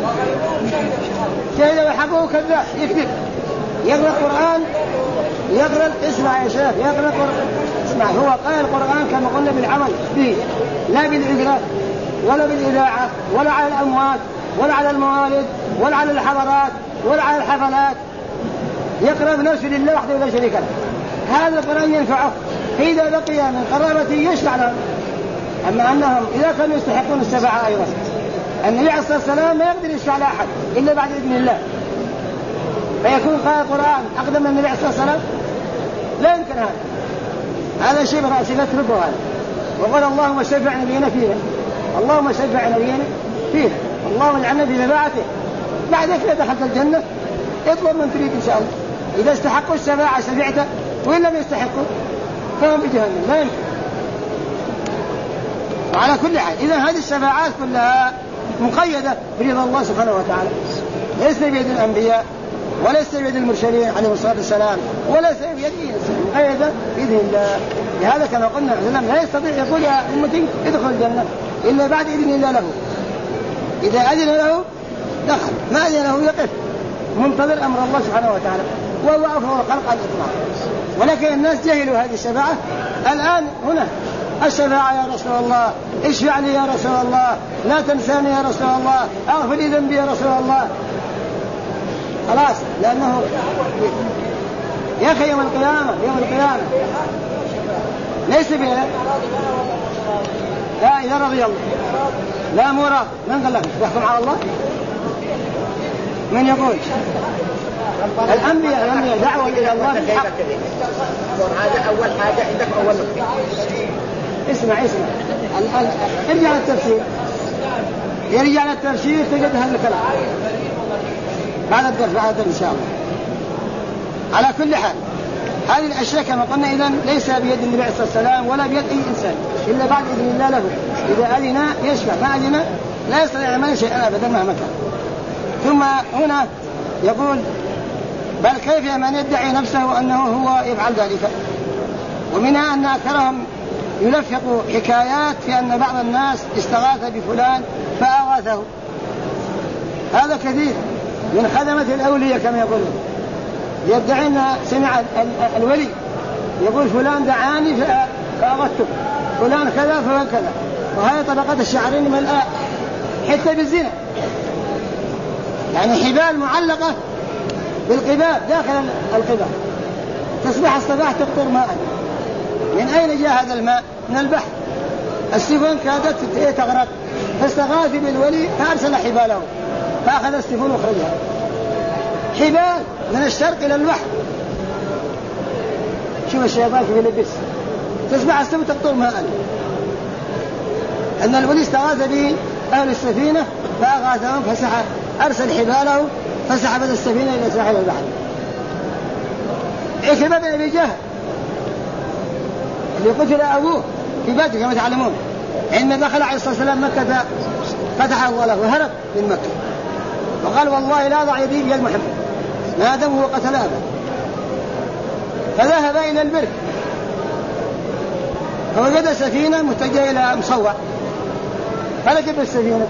شهد بالحق وهو كذاب يكذب. يقرأ القرآن، يقرأ، اسمع يا شيخ، يقرأ القرآن، اسمع، هو قال القرآن كما قلنا بالعمل به، لا بالإجراء ولا بالإذاعة ولا على الأموات ولا على الموالد ولا على الحضارات ولا على الحفلات. يقرأ بنفسه لله وحده لا شريك له. هذا القرآن ينفعه إذا بقي من قرابته يشفع لهم. أما أنهم إذا كانوا يستحقون الشفاعة أيضا، النبي عليه الصلاة والسلام ما يقدر يشفع لأحد إلا بعد إذن الله، فيكون قال القرآن أقدم من النبي عليه الصلاة والسلام؟ لا يمكن هذا شيء برأسي لا تركه هذا. وقال اللهم شفع نبينا فينا، اللهم شفع نبينا فينا، اللهم اجعلنا في شفاعته. بعد كده دخلت الجنة، اطلب من تريد إن شاء الله. إذا استحقوا الشفاعة شفعته، وإن لم يستحقوا فهم بجهنم، لا يمكن. وعلى كل حال إذا هذه الشفاعات كلها مقيدة برضا الله سبحانه وتعالى، ليس بيد الأنبياء وليس بيد المرسلين عليهم الصلاة والسلام وليس بيد إنسان، مقيدة بإذن الله. لهذا كما قلنا لا يستطيع يقول يا أمتي ادخل الجنة إلا بعد إذن الله له. إذا أذن له دخل، ما أذن له يقف منتظر أمر الله سبحانه وتعالى، وهو أفضل خلق الإطلاق. ولكن الناس جهلوا هذه الشفاعة. الآن هنا الشفاعة يا رسول الله، اشفع لي يا رسول الله، لا تنساني يا رسول الله، اغفر لي ذنبي يا رسول الله. خلاص، لأنه يا أخي يوم القيامة ليس بها. لا إذا رضي الله، لا مو راضي. من قال لك يحكم على الله؟ من يقول؟ الأنبياء دعوة إلى الله بالحق.
هذا أول حاجة عندك، أول نقطة.
اسمع ارجع للتفسير، يرجع للتفسير تجد هذا الكلام بعد الدرس إن شاء الله. على كل حال هذه الأشياء كما قلنا إذن ليس بيد النبي عليه الصلاة والسلام ولا بيد أي إنسان إلا بعد إذن الله له. إذا أذن يشفع، ما أذن لا يستطيع يعمل شيئا أبدا مهما كان. ثم هنا يقول بل كيف من يدعي نفسه أنه هو يفعل ذلك. ومنها أن أكثرهم يلفق حكايات في أن بعض الناس استغاث بفلان فأغاثه. هذا كثير من خدمة الأولياء كما يقولون، يدعي أن سمع الولي يقول فلان دعاني فأغثته، فلان كذا فلان كذا. وهي طبقات الشعرين ملأ حتى بالزنا، يعني حبال معلقة بالقباب داخل القباب، تصبح الصباح تقطر ماء. من أين جاء هذا الماء؟ من البحر. السفن كادت تغرق، فاستغاث بالولي فأرسل حباله فأخذ السفن وخرجها. حبال من الشرق إلى البحر. شوف الشيطان كيف يلبس، تصبح السفن تقطر ماء. أن الولي استغاث به أهل السفينة فأغاثهم أرسل حباله فسحبت السفينة إلى ساحل البحر. عكرمة بن أبي جهل اللي قتل أبوه في بدر كما تعلمون، عندما دخل عليه الصلاة والسلام مكة فتح الله له وهرب من مكة وقال والله لا أضع يدي بيد محمد ما دام هو قتل أبا. فذهب إلى البر فوجد سفينة متجهة إلى مصوع فركب السفينة.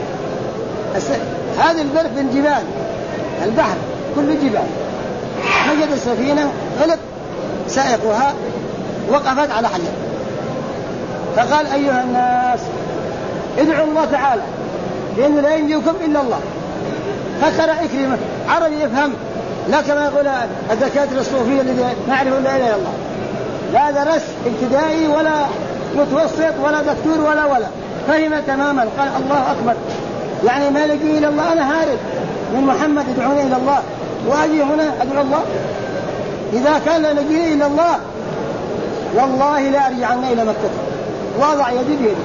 هذه البر من جبال البحر كله جبال، وجد السفينة غلط سائقها وقفت على حجر، فقال أيها الناس ادعوا الله تعالى لأنه لا ينجيكم إلا الله. فكر إكرمة عربي يفهم، لا كما يقول الدكاترة الصوفية الذي ما يعرفون لا إله إلا الله، لا درس ابتدائي ولا متوسط ولا دكتور ولا فهم تماما، قال الله أكبر، يعني ما لقي إلى الله، أنا هارب من محمد يدعوني إلى الله وأجي هنا أدعو الله. إذا كان لا لقي إلى الله والله لا أرجعنا إلى مكة، وضع يدي بيدي،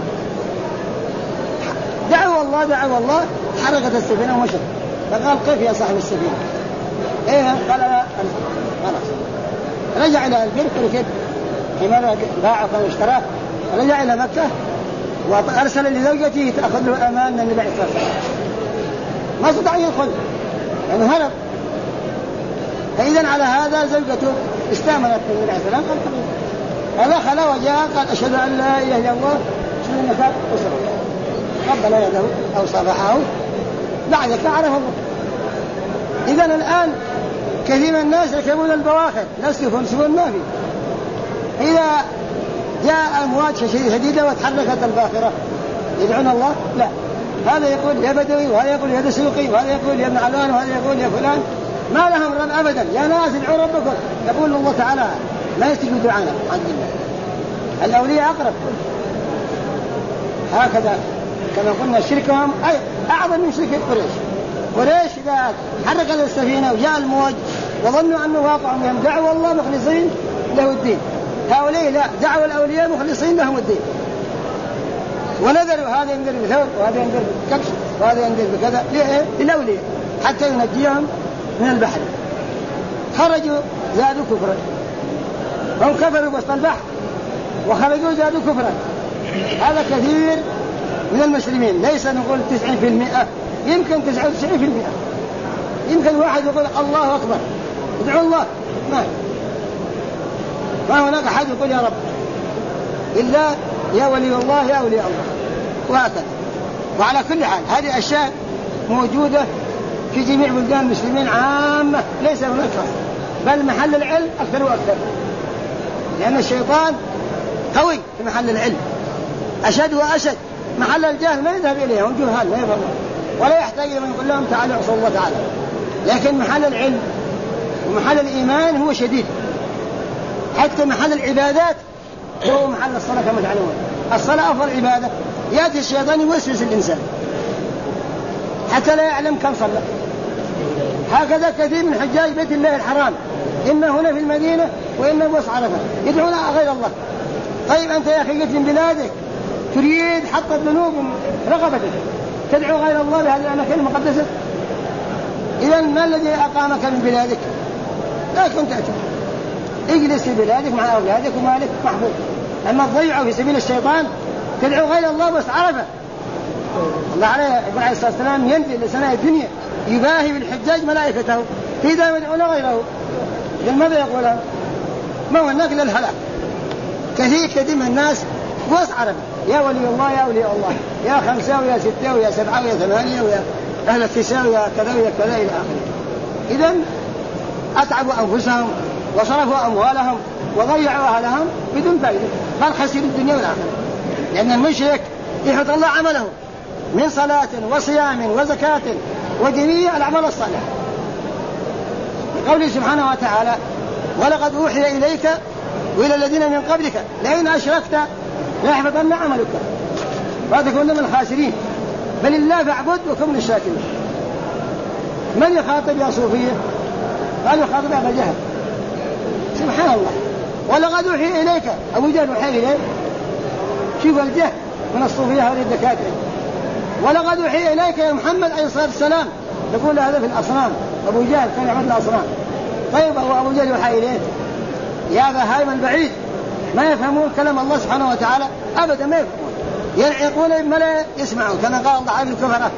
دعوا الله حركت السفينة ومشت. فقال كيف يا صاحب السفينة؟ إيه؟ قال خلاص. رجع إلى البرك وركب حمار باعه واشتراه، رجع إلى مكة وأرسل لزوجته تأخذ له أمان من النبي عليه الصلاة والسلام، ما استطاع يدخل لأنه هرب. فإذا على هذا زوجته استأمنت النبي عليه الصلاة والسلام، فدخل وجاء قال أشهد أن لا إله إلا الله شنو النكاح وصل قبل يده أو صافحه، بعد فعله الله. إذا الآن كثير من الناس يركبون البواخر لا سفن ما في، إذا جاء أمواج شديدة وتحركت الباخرة يدعون الله؟ لا، هذا يقول يا بدوي وهذا يقول يا دسوقي وهذا يقول يا ابن علان وهذا يقول يا فلان، ما لهم رب أبدا. يا ناس ادعوا ربكم، يقول الله تعالى لا يستجيب دعانا عند الله، الأولياء أقرب. هكذا كما قلنا شركهم أي أعظم من شرك قريش إذا حركت السفينة وجاء الموج وظنوا أنه واقع بهم دعوا الله مخلصين له الدين، هؤلاء لا، دعوا الأولياء مخلصين لهم الدين، ونذروا هذا ينذر بثور وهذا ينذر بكبش وهذا ينذر بكذا للأولياء حتى ينجيهم من البحر. خرجوا زادوا كفرا، هم كفروا وسط البحر وخرجوا زادوا كفرا. هذا كثير من المسلمين، ليس نقول 90%، يمكن 99%. يمكن واحد يقول الله أكبر ادعوا الله، ما هناك أحد يقول يا رب إلا يا ولي الله يا أولياء الله، وهكذا. وعلى كل حال هذه أشياء موجودة في جميع بلدان المسلمين عامة، ليس هناك خاص، بل محل العلم أكثر وأكثر، لأن الشيطان قوي في محل العلم، أشد وأشد. محل الجهل ما يذهب إليه، هم جهال ما يفهمون ولا يحتاج من يقول لهم تعالوا اعصوا الله تعالى. لكن محل العلم ومحل الإيمان هو شديد. حتى محل العبادات هو محل الصلاة كما تعلمون، الصلاة أفضل عبادة. يأتي الشيطان يوسوس الإنسان حتى لا يعلم كم صلى. هكذا كثير من حجاج بيت الله الحرام، إما هنا في المدينة وإما بوسط عرفة، يدعون غير الله. طيب أنت يا أخي جئت من بلادك تريد حط الذنوب رغبتك، تدعو غير الله بهذه الأماكن المقدسة؟ إذن ما الذي أقامك من بلادك؟ لا كنت أتى، اجلس في بلادك مع أولادك ومالك محفوظ. أما تضيعوا في سبيل الشيطان تدعو غير الله بس عرفة. الله عليه الصلاة والسلام ينزل لسماء الدنيا يباهي بالحجاج ملائكته إذا يدعون غيره، إذن ماذا يقولون؟ ما هو هناك إلا الهلاك. كثير من الناس بس عرفة، يا ولي الله يا أولياء الله، يا 5 ويا 6 ويا 7 ويا 8 ويا أهل 9 ويا كذا ويا كذا إلى آخره. إذن أتعبوا أنفسهم وصرفوا أموالهم وضيعوا أهلهم بدون فائدة، بل خسروا الدنيا والآخرة. لأن المشرك يحط الله عمله من صلاة وصيام وزكاة وجميع الأعمال الصالحة، قوله سبحانه وتعالى ولقد أوحي إليك وإلى الذين من قبلك لئن أشركت ليحبطن عملك وتكون من الخاسرين، بل الله فاعبد وكن من الشاكرين. من يخاطب يا صوفية؟ قال يخاطب أبا جهل. سبحان الله، ولقد أوحي إليك، أبو جهل أوحي إليه. شوف الجهل من الصوفية هذه الدكاترة. ولقد أوحي إليك يا محمد عليه الصلاة والسلام، يقول هذا في الأصنام، أبو جهل كان يعبد الأصنام. طيب أبو جهل يوحي إليه يا بهائم البعيد، ما يفهمون كلام الله سبحانه وتعالى أبدا، ما يفهمون، ينعقون بما لا يسمعون، كما قال الله عن الكفرة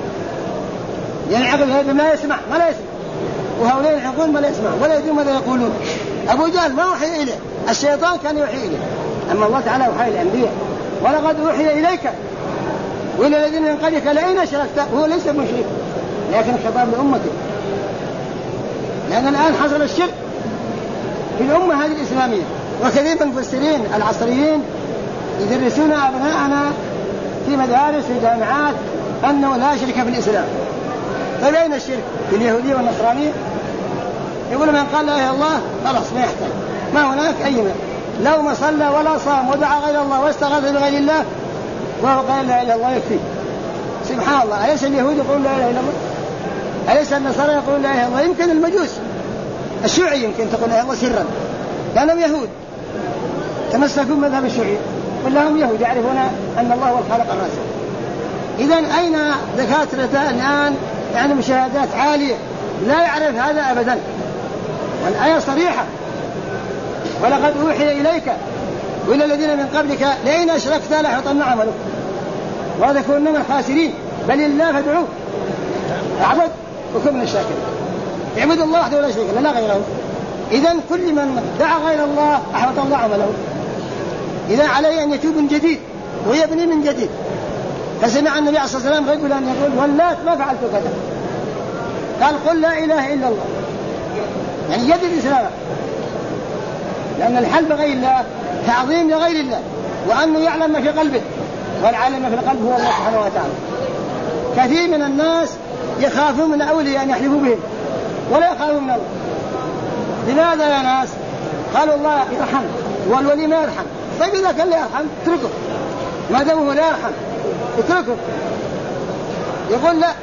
ينعقون بما لا يسمع ما لا يسمع، وهؤلاء ينعقون ما لا يسمع ولا يدرون ماذا يقولون. أبو جهل ما وحي إليه، الشيطان كان يوحي إليه، أما الله تعالى وحي الأنبياء. ولقد أوحي إليك وإلى الذين من قبلك لئن أشركت، هو ليس مشرك لكن خطاب لأمته، لأن الآن حصل الشرك في الأمة هذه الإسلامية. وكثير من المفسرين العصريين يدرسون أبناءنا في مدارس وجامعات أنه لا شرك في الإسلام. طيب أين الشرك؟ في اليهودية والنصرانية؟ يقول من قال لا إله إلا الله خلاص ما يحتاج، ما هناك أي مانع. لو ما صلى ولا صام ودعا غير الله واستغاث بغير الله وهو قال لا إله إلا الله يكفي. سبحان الله، أليس اليهود يقولون لا إله إلا الله؟ أليس النصارى يقولون لا إله إلا الله؟ يمكن المجوس الشيوعي يمكن تقول لا إله إلا الله سرا لأنهم يهود تمسكوا بمذهب الشيوعي، ولا هم يهود يعرفون أن الله هو الخالق الرازق. إذن أين دكاترة الآن يعني مشاهدات عالية لا يعرف هذا أبدا، والآية صريحة ولقد أوحي إليك وإلى الذين من قبلك لئن أشركت ليحبطن عملك وتكونن من الخاسرين بل الله فادعوه اعبد وكن من الشاكرين. اعبد الله وحده ولا شريك له لا غيره. إذن كل من دعا غير الله أحبط الله عمله. إذا عليه أن يتوب من جديد ويبني من جديد. فسمع النبي عليه الصلاة والسلام رجلا يقول واللات ما فعلت كذا، قال قل لا إله إلا الله، يعني يجدد إسلامه، لأن الحلف غير الله تعظيم لغير الله، وأنه يعلم ما في قلبه، والعالم ما في القلب هو الله سبحانه وتعالى. كثير من الناس يخافون من أولياء أن يحلفوا بهم ولا يخافون من الله. لماذا يا ناس؟ قالوا الله يرحم والولي ما يرحم. طيب إذا كان لا يرحم اتركه، ما دامه لا يرحم اتركه. يقول لا،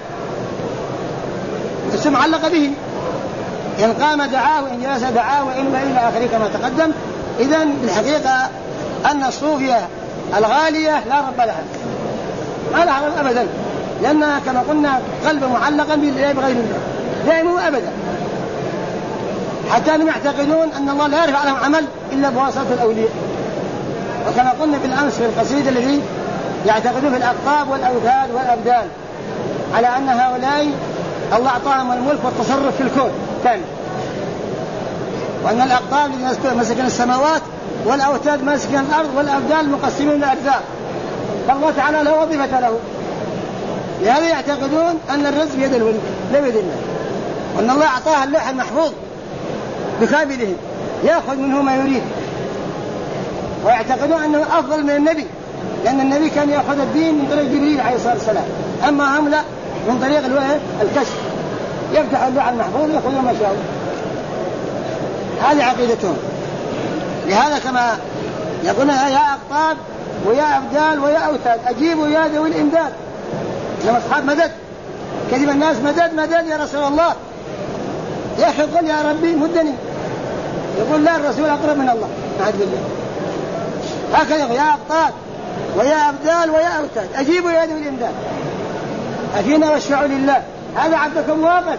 بس معلق به، إن قام دعاه وإن جلس دعاه وإن إلى آخره كما تقدم. إذن بالحقيقة أن الصوفية الغالية لا رب لها، ما لها رب أبدا، لأنها كما قلنا قلب معلقا بغير الله دائما أبدا، حتى أنهم يعتقدون أن الله لا يرفع لهم عمل إلا بواسطة الأولياء. وكما قلنا بالأمس في القصيدة الذي يعتقدون في الأقطاب والأوتاد والأبدال على أن هؤلاء الله أعطاهم الملك والتصرف في الكون كامل، وأن الأقطاب مسكن السماوات والأوتاد مسكن الأرض والأبدال مقسمين لأجزاء، فالله تعالى لا وظيفة له. لهذا يعتقدون أن الرزق بيد الولي لا بيد الله، وأن الله أعطاه اللوح المحفوظ بكامله يأخذ منه ما يريد. ويعتقدون أنه أفضل من النبي، لأن النبي كان يأخذ الدين من طريق جبريل عليه الصلاة والسلام، أما هم لا، من طريق الكشف، يفتح اللوح المحفوظ يأخذ ما شاء. هذه عقيدتهم. لهذا كما يقولون يا أقطاب ويا أبدال ويا أوتاد أجيبوا يا ذوي الإمداد، لما أصحاب مدد كذب الناس مدد مدد يا رسول الله، يا أخي قل يا ربي مدني، يقول لا الرسول أقرب من الله أعوذ بالله. هكذا يقول يا أقطاب ويا أبدال ويا أوتاد أجيبوا يا ذوي الإمداد أفينا واشفعوا لله، هذا عبدكم واقف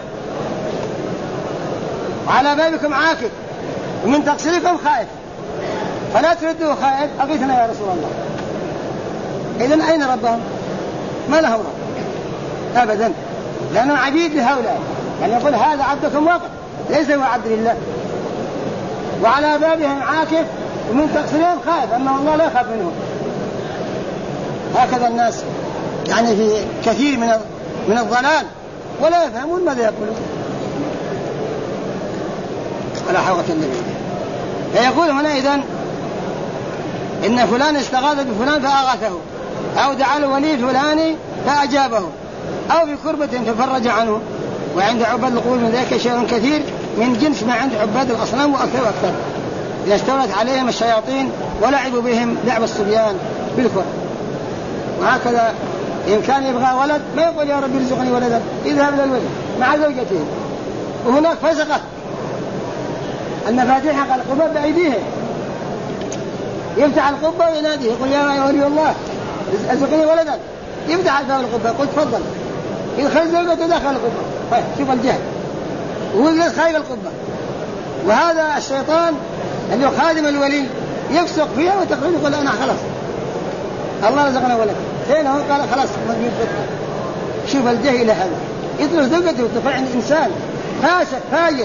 وعلى بابكم عاكف ومن تقصيركم خائف فلا تردوا خائف أغيثنا يا رسول الله. إذن أين ربهم؟ ما لهم رب أبدا، لأنهم عبيد لهؤلاء. يعني يقول هذا عبدكم واقف ليس هو عبد لله، وعلى بابهم عاكف ومن تقصيرهم خائف، أما الله لا يخاف منهم. هكذا الناس يعني في كثير من الضلال ولا يفهمون ماذا يقولون ولا حوة النبي. فيقول هنا إذن إن فلان استغاث بفلان فأغاثه، أو دعا له ولي فلان فأجابه، أو في كربة ففرج عنه. وعند عباد القبور من ذلك شيء كثير من جنس ما عند عباد الأصنام وأكثر وأكثر، إذا استولت عليهم الشياطين ولعبوا بهم لعب الصبيان بالكرة. وهكذا إن كان يبغى ولد ما يقول يا رب ارزقني ولدا، يذهب إلى الولد مع زوجته. وهناك فسقة المفاتيح على القبة بأيديهم، يفتح القبة ويناديه يقول يا ولي الله ارزقني ولدا، يفتح الباب القبة يقول تفضل، يدخل زوجته داخل القبة. طيب شوف الجهل، وهو جالس خارج القبة. وهذا الشيطان اللي خادم الولي يفسق فيها وتقريبا يقول أنا خلاص الله رزقنا ولد، فين هو قال خلاص مجيب. شوف الجهل هذا يطلب زوجته وتفعل عند إنسان فاسق فاجر،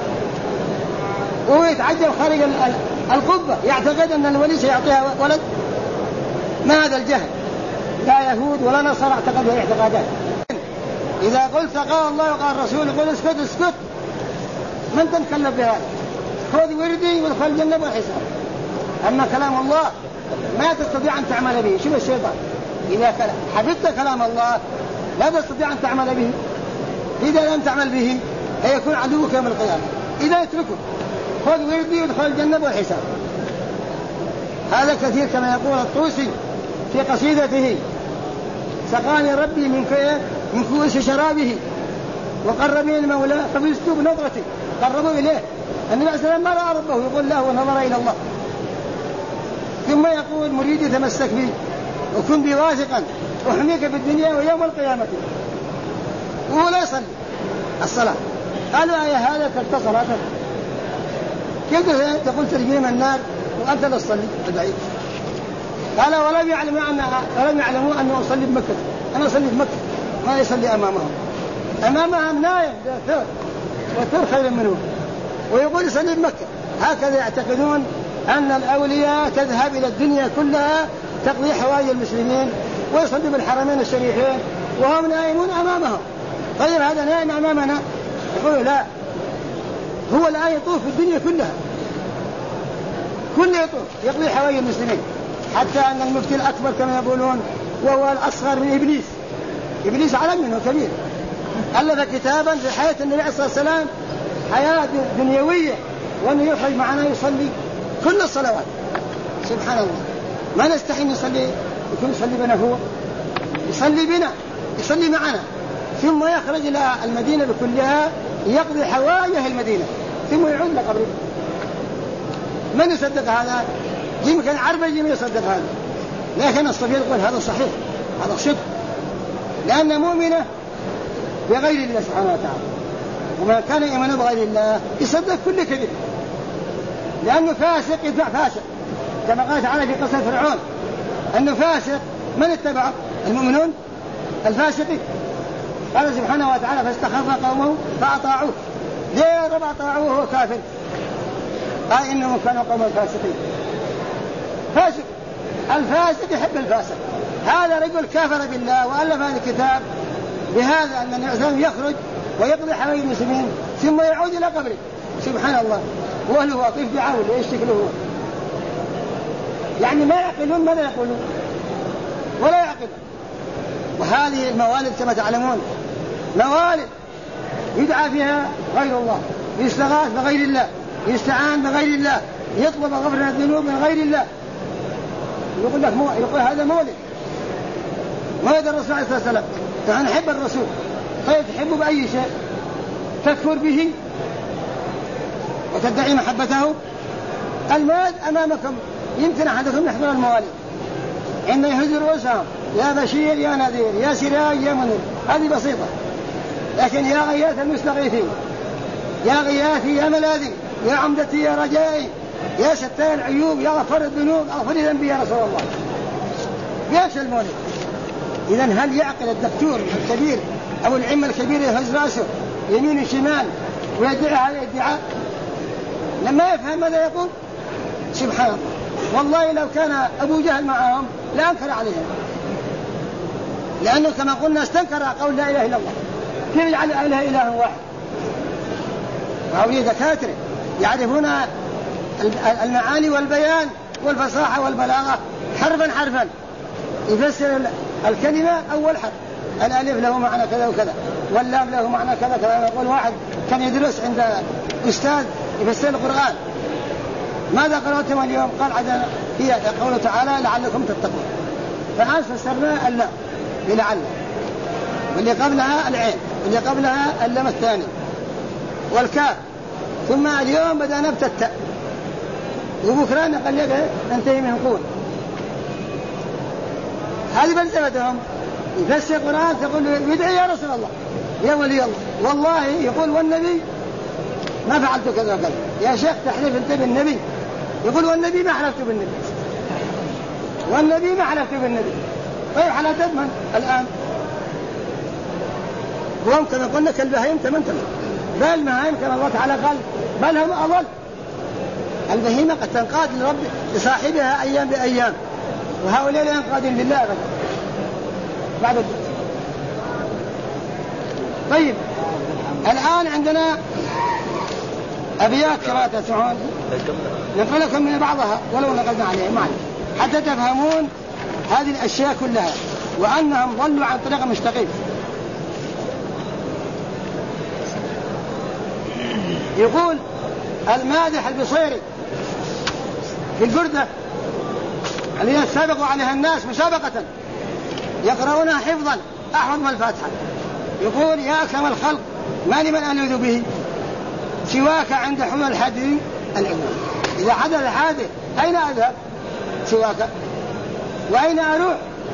وهو يتعجب خارج القبة يعتقد أن الولي سيعطيها ولد. ما هذا الجهل؟ لا يهود ولا نصارى اعتقدوا اعتقادات. إذا قلت قال الله وقال الرسول يقول اسكت اسكت، من تتكلم بهذا؟ خذ وردي وادخل الجنة والحساب. أما كلام الله ما تستطيع أن تعمل به. شوف الشيطان إذا حفظت كلام الله لا تستطيع أن تعمل به. إذا لم تعمل به هيكون عدوك يوم القيامة. إذا اتركه خذ وردي وادخل الجنة والحساب. هذا كثير كما يقول الطوسي في قصيدته: سقاني ربي من كؤوس شرابه وقربني المولى ففزت بنظرتي. قربوا إليه. النبي عليه السلام ما رأى ربه يقول له ونظر إلى الله. ثم يقول: مريدي تمسك بي وكن بي واثقا أحميك في الدنيا ويوم القيامة. وهو لا يصلي الصلاة. قالوا: يا هذا تلك صلاتك، كيف تقول ترجيم النار وأنت لا تصلي البعيد؟ قال: ولم يعلموا أنه أصلي بمكة. أنا أصلي بمكة ما يصلي أمامهم نايم والثور خير منه ويقول يصلي بمكة. هكذا يعتقدون أن الأولياء تذهب إلى الدنيا كلها تقضي حوائج المسلمين ويصلي بالحرمين الشريفين وهم نائمون أمامهم. طيب هذا نائم أمامنا؟ يقول: لا، هو الآن يطوف في الدنيا كلها، كل يطوف يقضي حوائج المسلمين. حتى أن المفتي الأكبر كما يقولون وهو الأصغر من إبليس علم منه كبير، ألف كتابا في حياة النبي عليه الصلاة والسلام، حياة دنيوية، وأنه يخرج معنا يصلي كل الصلوات. سبحان الله، ما نستحي نصلي، يكون يصلي بنا، هو يصلي بنا، يصلي معنا، ثم يخرج إلى المدينة كلها يقضي حوائج المدينة ثم يعود لقبره. من يصدق هذا؟ يمكن عربي يصدق هذا، لكن الصفير يقول هذا صحيح، هذا صدق، لأن مؤمنة بغير الله سبحانه وتعالى، وما كان يؤمن بغير الله يصدق كل كذب، لأنه فاسق يدفع فاسق، كما قال تعالى في قصة فرعون أنه فاسق. من اتبعه؟ المؤمنون الفاسقين. قال سبحانه وتعالى: فاستخف قومه فأطاعوه. ليه رب أطاعوه وهو كافر؟ قال: إنهم كانوا قوما فاسقين. فاسق، الفاسق يحب الفاسق. هذا رجل كافر بالله وألف هذا الكتاب بهذا أن الإنسان يخرج ويقضي حوائج المسلمين ثم يعود إلى قبره. سبحان الله، وهل هو طيف بعون ليش شكله هو؟ يعني ما يعقلون، ماذا يقولون؟ ولا يعقلون. وهذه الموالد كما تعلمون موالد يدعى فيها غير الله، يستغاث بغير الله، يستعان بغير الله، يطلب غفران الذنوب من غير الله. يقول لك يقول هذا مولد الرسول عليه الصلاة والسلام. نحن نحب الرسول، طيب تحبه بأي شيء؟ تكفر به وتدعي محبته؟ الموالد أمامكم، يمكن أحدكم يحضر الموالد إن يهز رؤوسهم: يا بشير يا نذير يا سراج يا منير. هذه بسيطة. لكن يا غياث المستغيثين، يا غياثي يا ملاذي، يا عمدتي يا رجائي، يا ستار العيوب، يا غفر الذنوب، اغفر لي ذنبي يا رسول الله. يكفي المولد. إذن هل يعقل الدكتور الكبير أو العم الكبير يهز رأسه يمين وشمال ويدعي هذا الادعاء لما يفهم ماذا يقول؟ سبحان الله. والله لو كان أبو جهل معهم لأنكر عليهم، لأنه كما قلنا استنكر قول لا إله إلا الله. كيف يجعل لا إله إله واحد؟ وهؤلاء دكاترة يعرفون المعاني والبيان والفصاحة والبلاغة حرفا حرفا، يفسر الكلمة أول حرف، الألف له معنى كذا وكذا، واللام له معنى كذا كذا. يقول واحد كان يدرس عند أستاذ يفسر القرآن: ماذا قرأتم اليوم؟ قال: عدنا هي قوله تعالى لعلكم تتقون. فالآن فسرنا اللام بلعل، واللي قبلها العين، واللي قبلها اللام الثاني والكاف، ثم اليوم بدأنا بتتاء، وبكرة نقلب ننتهي من قول. هذه فلسفتهم. يفسر القرآن تقول يدعي يا رسول الله يا ولي الله، والله يقول والنبي ما فعلت كذا وكذا. يا شيخ تحلف انت بالنبي؟ يقول والنبي ما حلفت بالنبي، والنبي ما حلفت بالنبي. طيب حلفت من الآن؟ وهم كما قلنا كالبهائم تمام، بل المهائم كما الله تعالى قال بل هم أضل. البهيمة قد تنقاد لرب لصاحبها أيام بأيام، وهؤلاء لا ينقادون لله أبدا بعد الدين. طيب الآن عندنا أبيات كما تسمعون نقول لكم من بعضها ولو نقلنا عليه معنا حتى تفهمون هذه الأشياء كلها وأنهم ضلوا عن طريق مستقيم. يقول المادح البصيري في البردة الذين سبقوا عليها الناس مسابقة يقرؤونها حفظا أحفظ من الفاتحة، يقول يا أكرم الخلق ما لمن ألوذ به سواك عند حلول الحادث العلم. إذا حدث الحادث أين أذهب سواك وأين أروح؟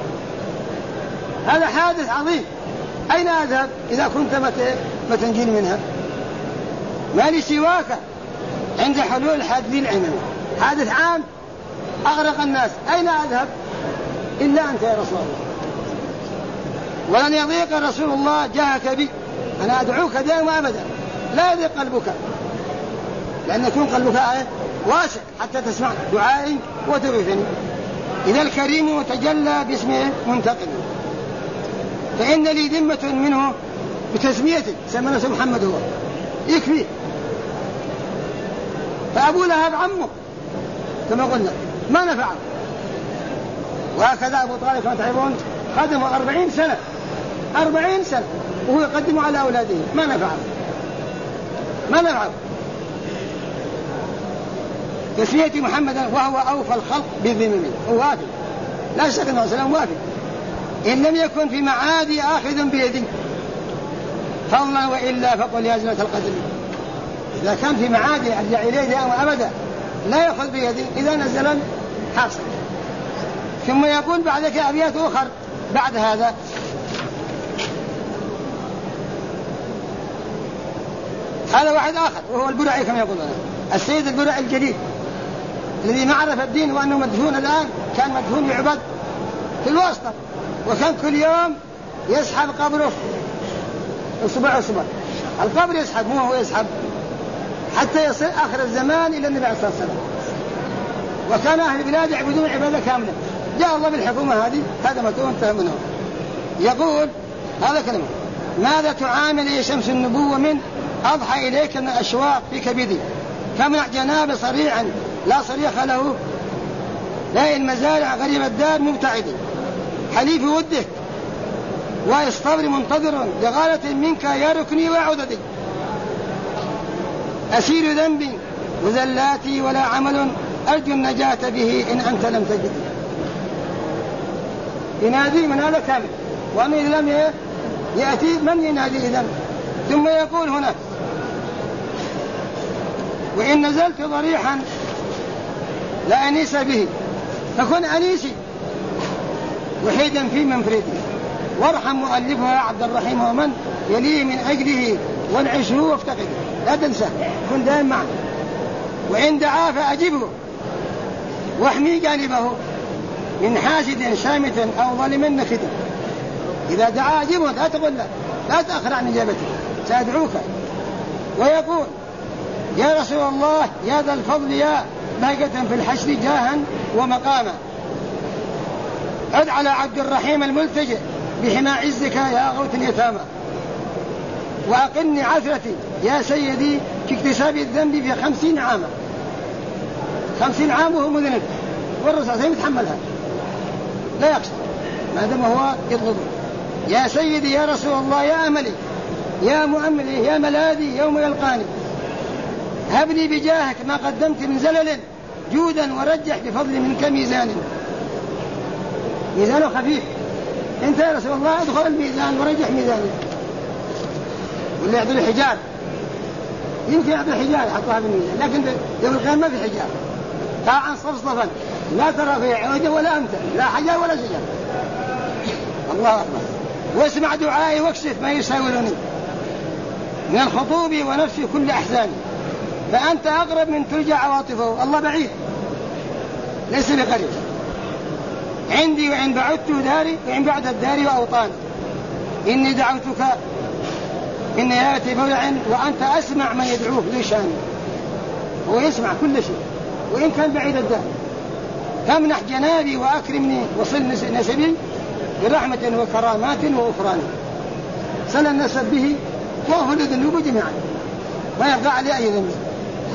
هذا حادث عظيم، أين أذهب إذا كنت متنجين منها؟ ما لي سواك عند حلول الحادث العلم، حادث عام أغرق الناس، أين أذهب إلا أنت يا رسول الله. ولن يضيق رسول الله جاهك بي، أنا أدعوك دائما أبدا لا يضيق قلبك، لأن يكون قلبك واسع حتى تسمع دعائي وتغيثني. إذا الكريم تجلى باسمه منتقم فإن لي ذمة منه بتسميته، سمى نفسه محمد هو يكفي. فأبو لهب عمه كما قلنا ما نفعه، وهكذا أبو طالب كما تعرفون خدمه 40 سنة 40 سنة وهو يقدم على أولاده ما نفعه. تسمية محمدا وهو أوفى الخلق بذمم، هو وافي لا شك أنه سلام وافي إن لم يكن في معادي آخذ بيدي فضلا وإلا فقل يا زلة القدر. إذا كان في معادي أرجع إليه دائما أبدا لا يأخذ بيدي إذا نزل حاصل. ثم يقول بعد ذلك أبيات أخر بعد هذا هذا واحد آخر وهو البرعي كما يقولون السيد البرعي الجديد الذي ما عرف الدين وأنه مدفون الآن، كان مدفون يعبد في الواسطة وكان كل يوم يسحب قبره أصبع القبر يسحب مو هو يسحب حتى يصل آخر الزمان إلى النبي عليه الصلاة والسلام. وكان أهل البلاد يعبدون عبادة كاملة. جاء الله بالحكومة هذه هدمته وانتهى منه. يقول هذا كلمة ماذا تعامل يا شمس النبوة من أضحى إليك من الأشواق في كبدي فمنع جناب صريعا لا صريخ له لا المزارع غريب الدار مبتعد حليف وده ويصطبر منتظر لغالة منك يا ركني وعددي أسير ذنبي وزلاتي ولا عمل أرجو النجاة به إن أنت لم تجد. ينادي من هذا كامل وأنه إذا لم يأتي من ينادي إذن. ثم يقول هنا وإن نزلت ضريحا لا أنيس به فكن أنيسي وحيدا في منفردي وارحم مؤلفها عبد الرحيم ومن يليه من أجله وانعشه وافتقده. لا تنسى كن دائما معه. وإن دعا فأجبه واحمي جانبه من حاسد شامت أو ظالم نكد. إذا دعا أجبه لا تقول لا تأخر عن إجابته سأدعوك. ويقول يا رسول الله يا ذا الفضل يا بهجة في الحشر جاها ومقاما أد على عبد الرحيم الملتجئ بحمى عزك يا غوث اليتامى وأقلني عثرتي يا سيدي في اكتساب الذنب في 50 عاما 50 عام وهو مذنب والرسول سيتحملها لا يقصد ما دام هو يطلبه. يا سيدي يا رسول الله يا أملي يا مؤملي يا ملاذي يوم يلقاني هبني بجاهك ما قدمت من زلل جودا ورجح بفضل منك ميزانه خفيف. انت يا رسول الله ادخل الميزان ورجح ميزاني. واللي يعطي الحجاب يمكن يعطي الحجاب يحطها بالميزان لكن يوم القيامة ما في حجاب طاعا صفصفا لا ترى فيه عوجا ولا أمتا لا حجاب ولا شجاب. الله أكبر. واسمع دعائي واكشف ما يساولني من الخطوب ونفسي كل أحزاني فأنت أقرب من ترجع عواطفه. الله بعيد ليس بقريب عندي وإن بعدت داري وإن بعد الدار وأوطاني إني دعوتك إن يأتي مولع وأنت أسمع من يدعوه لشاني. هو يسمع كل شيء وإن كان بعيد الدار. فامنح جنابي وأكرمني وصل نسبي برحمة وكرامات وأخران صل النسب به وأهل الذنوب جميعا ما يرضى علي أي ذنب.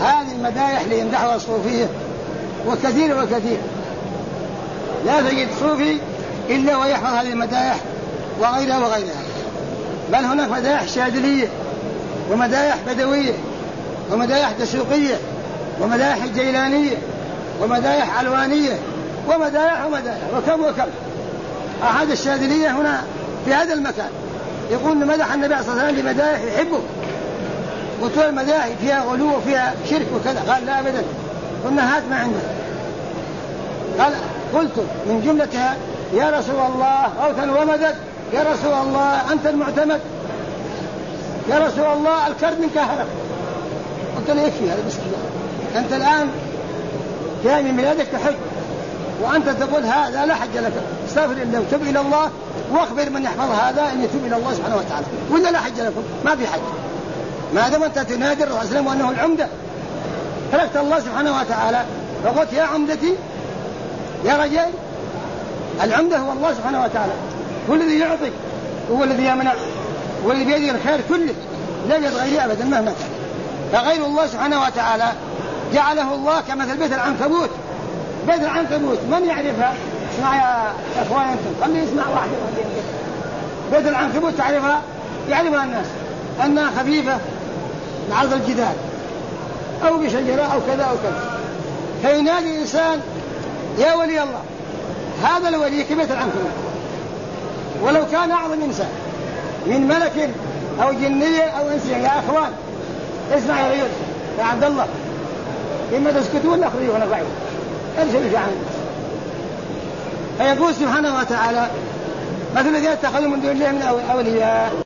هذه المدايح اللي يمدحها الصوفية وكثير وكثير، لا تجد صوفي إلا ويحفظ هذه المدايح وغيرها وغيرها، بل هناك مدايح شاذلية ومدايح بدوية ومدايح دسوقية ومدايح جيلانية ومدايح علوانية ومدايح وكم وكم. أحد الشاذلية هنا في هذا المكان يقول مدح النبي صلى الله عليه وسلم بمدايح يحبه، وتقول المدايح فيها غلو وفيها شرك وكذا. قال لا أبدا، قلنا هات ما عندك. قال قلت من جملتها يا رسول الله غوثا ومدد، يا رسول الله أنت المعتمد، يا رسول الله الكرب منك هرب. قلت له يكفي هذا بس كذا، أنت الآن جاي من بلادك تحج وأنت تقول هذا لا حج لك، استغفر الله وتب إلى الله واخبر من يحفظ هذا أن يتوب إلى الله سبحانه وتعالى، ولا لا حج لكم، ما في حج ما دام أنت تنادي الرسول صلى الله عليه وسلم وأنه العمدة. تركت الله سبحانه وتعالى فقلت يا عمدتي يا رجال، العمدة هو الله سبحانه وتعالى، هو الذي يعطي هو الذي يمنع هو الذي بيده الخير كله، لا بيد غيره أبدا مهما كان. فغير الله سبحانه وتعالى جعله الله كمثل بيت العنكبوت. بيت العنكبوت من يعرفها؟ اسمع يا أخوان أنتم، خلي يسمع واحد. بيت العنكبوت تعرفها؟ يعرفها الناس أنها خفيفة من عرض الجدار أو بشجرة أو كذا أو كذا، فينادي إنسان يا ولي الله، هذا الولي كبيت العنكبوت، ولو كان أعظم إنسان من ملك أو جنية أو إنسية. يا أخوان اسمع يا رجل يا عبد الله، إما تسكتون ولا أخرجوا ولا بعيد أرسلوا في عن الناس. فيقول سبحانه وتعالى مثل الذين اتخذوا من دون الله من أولياء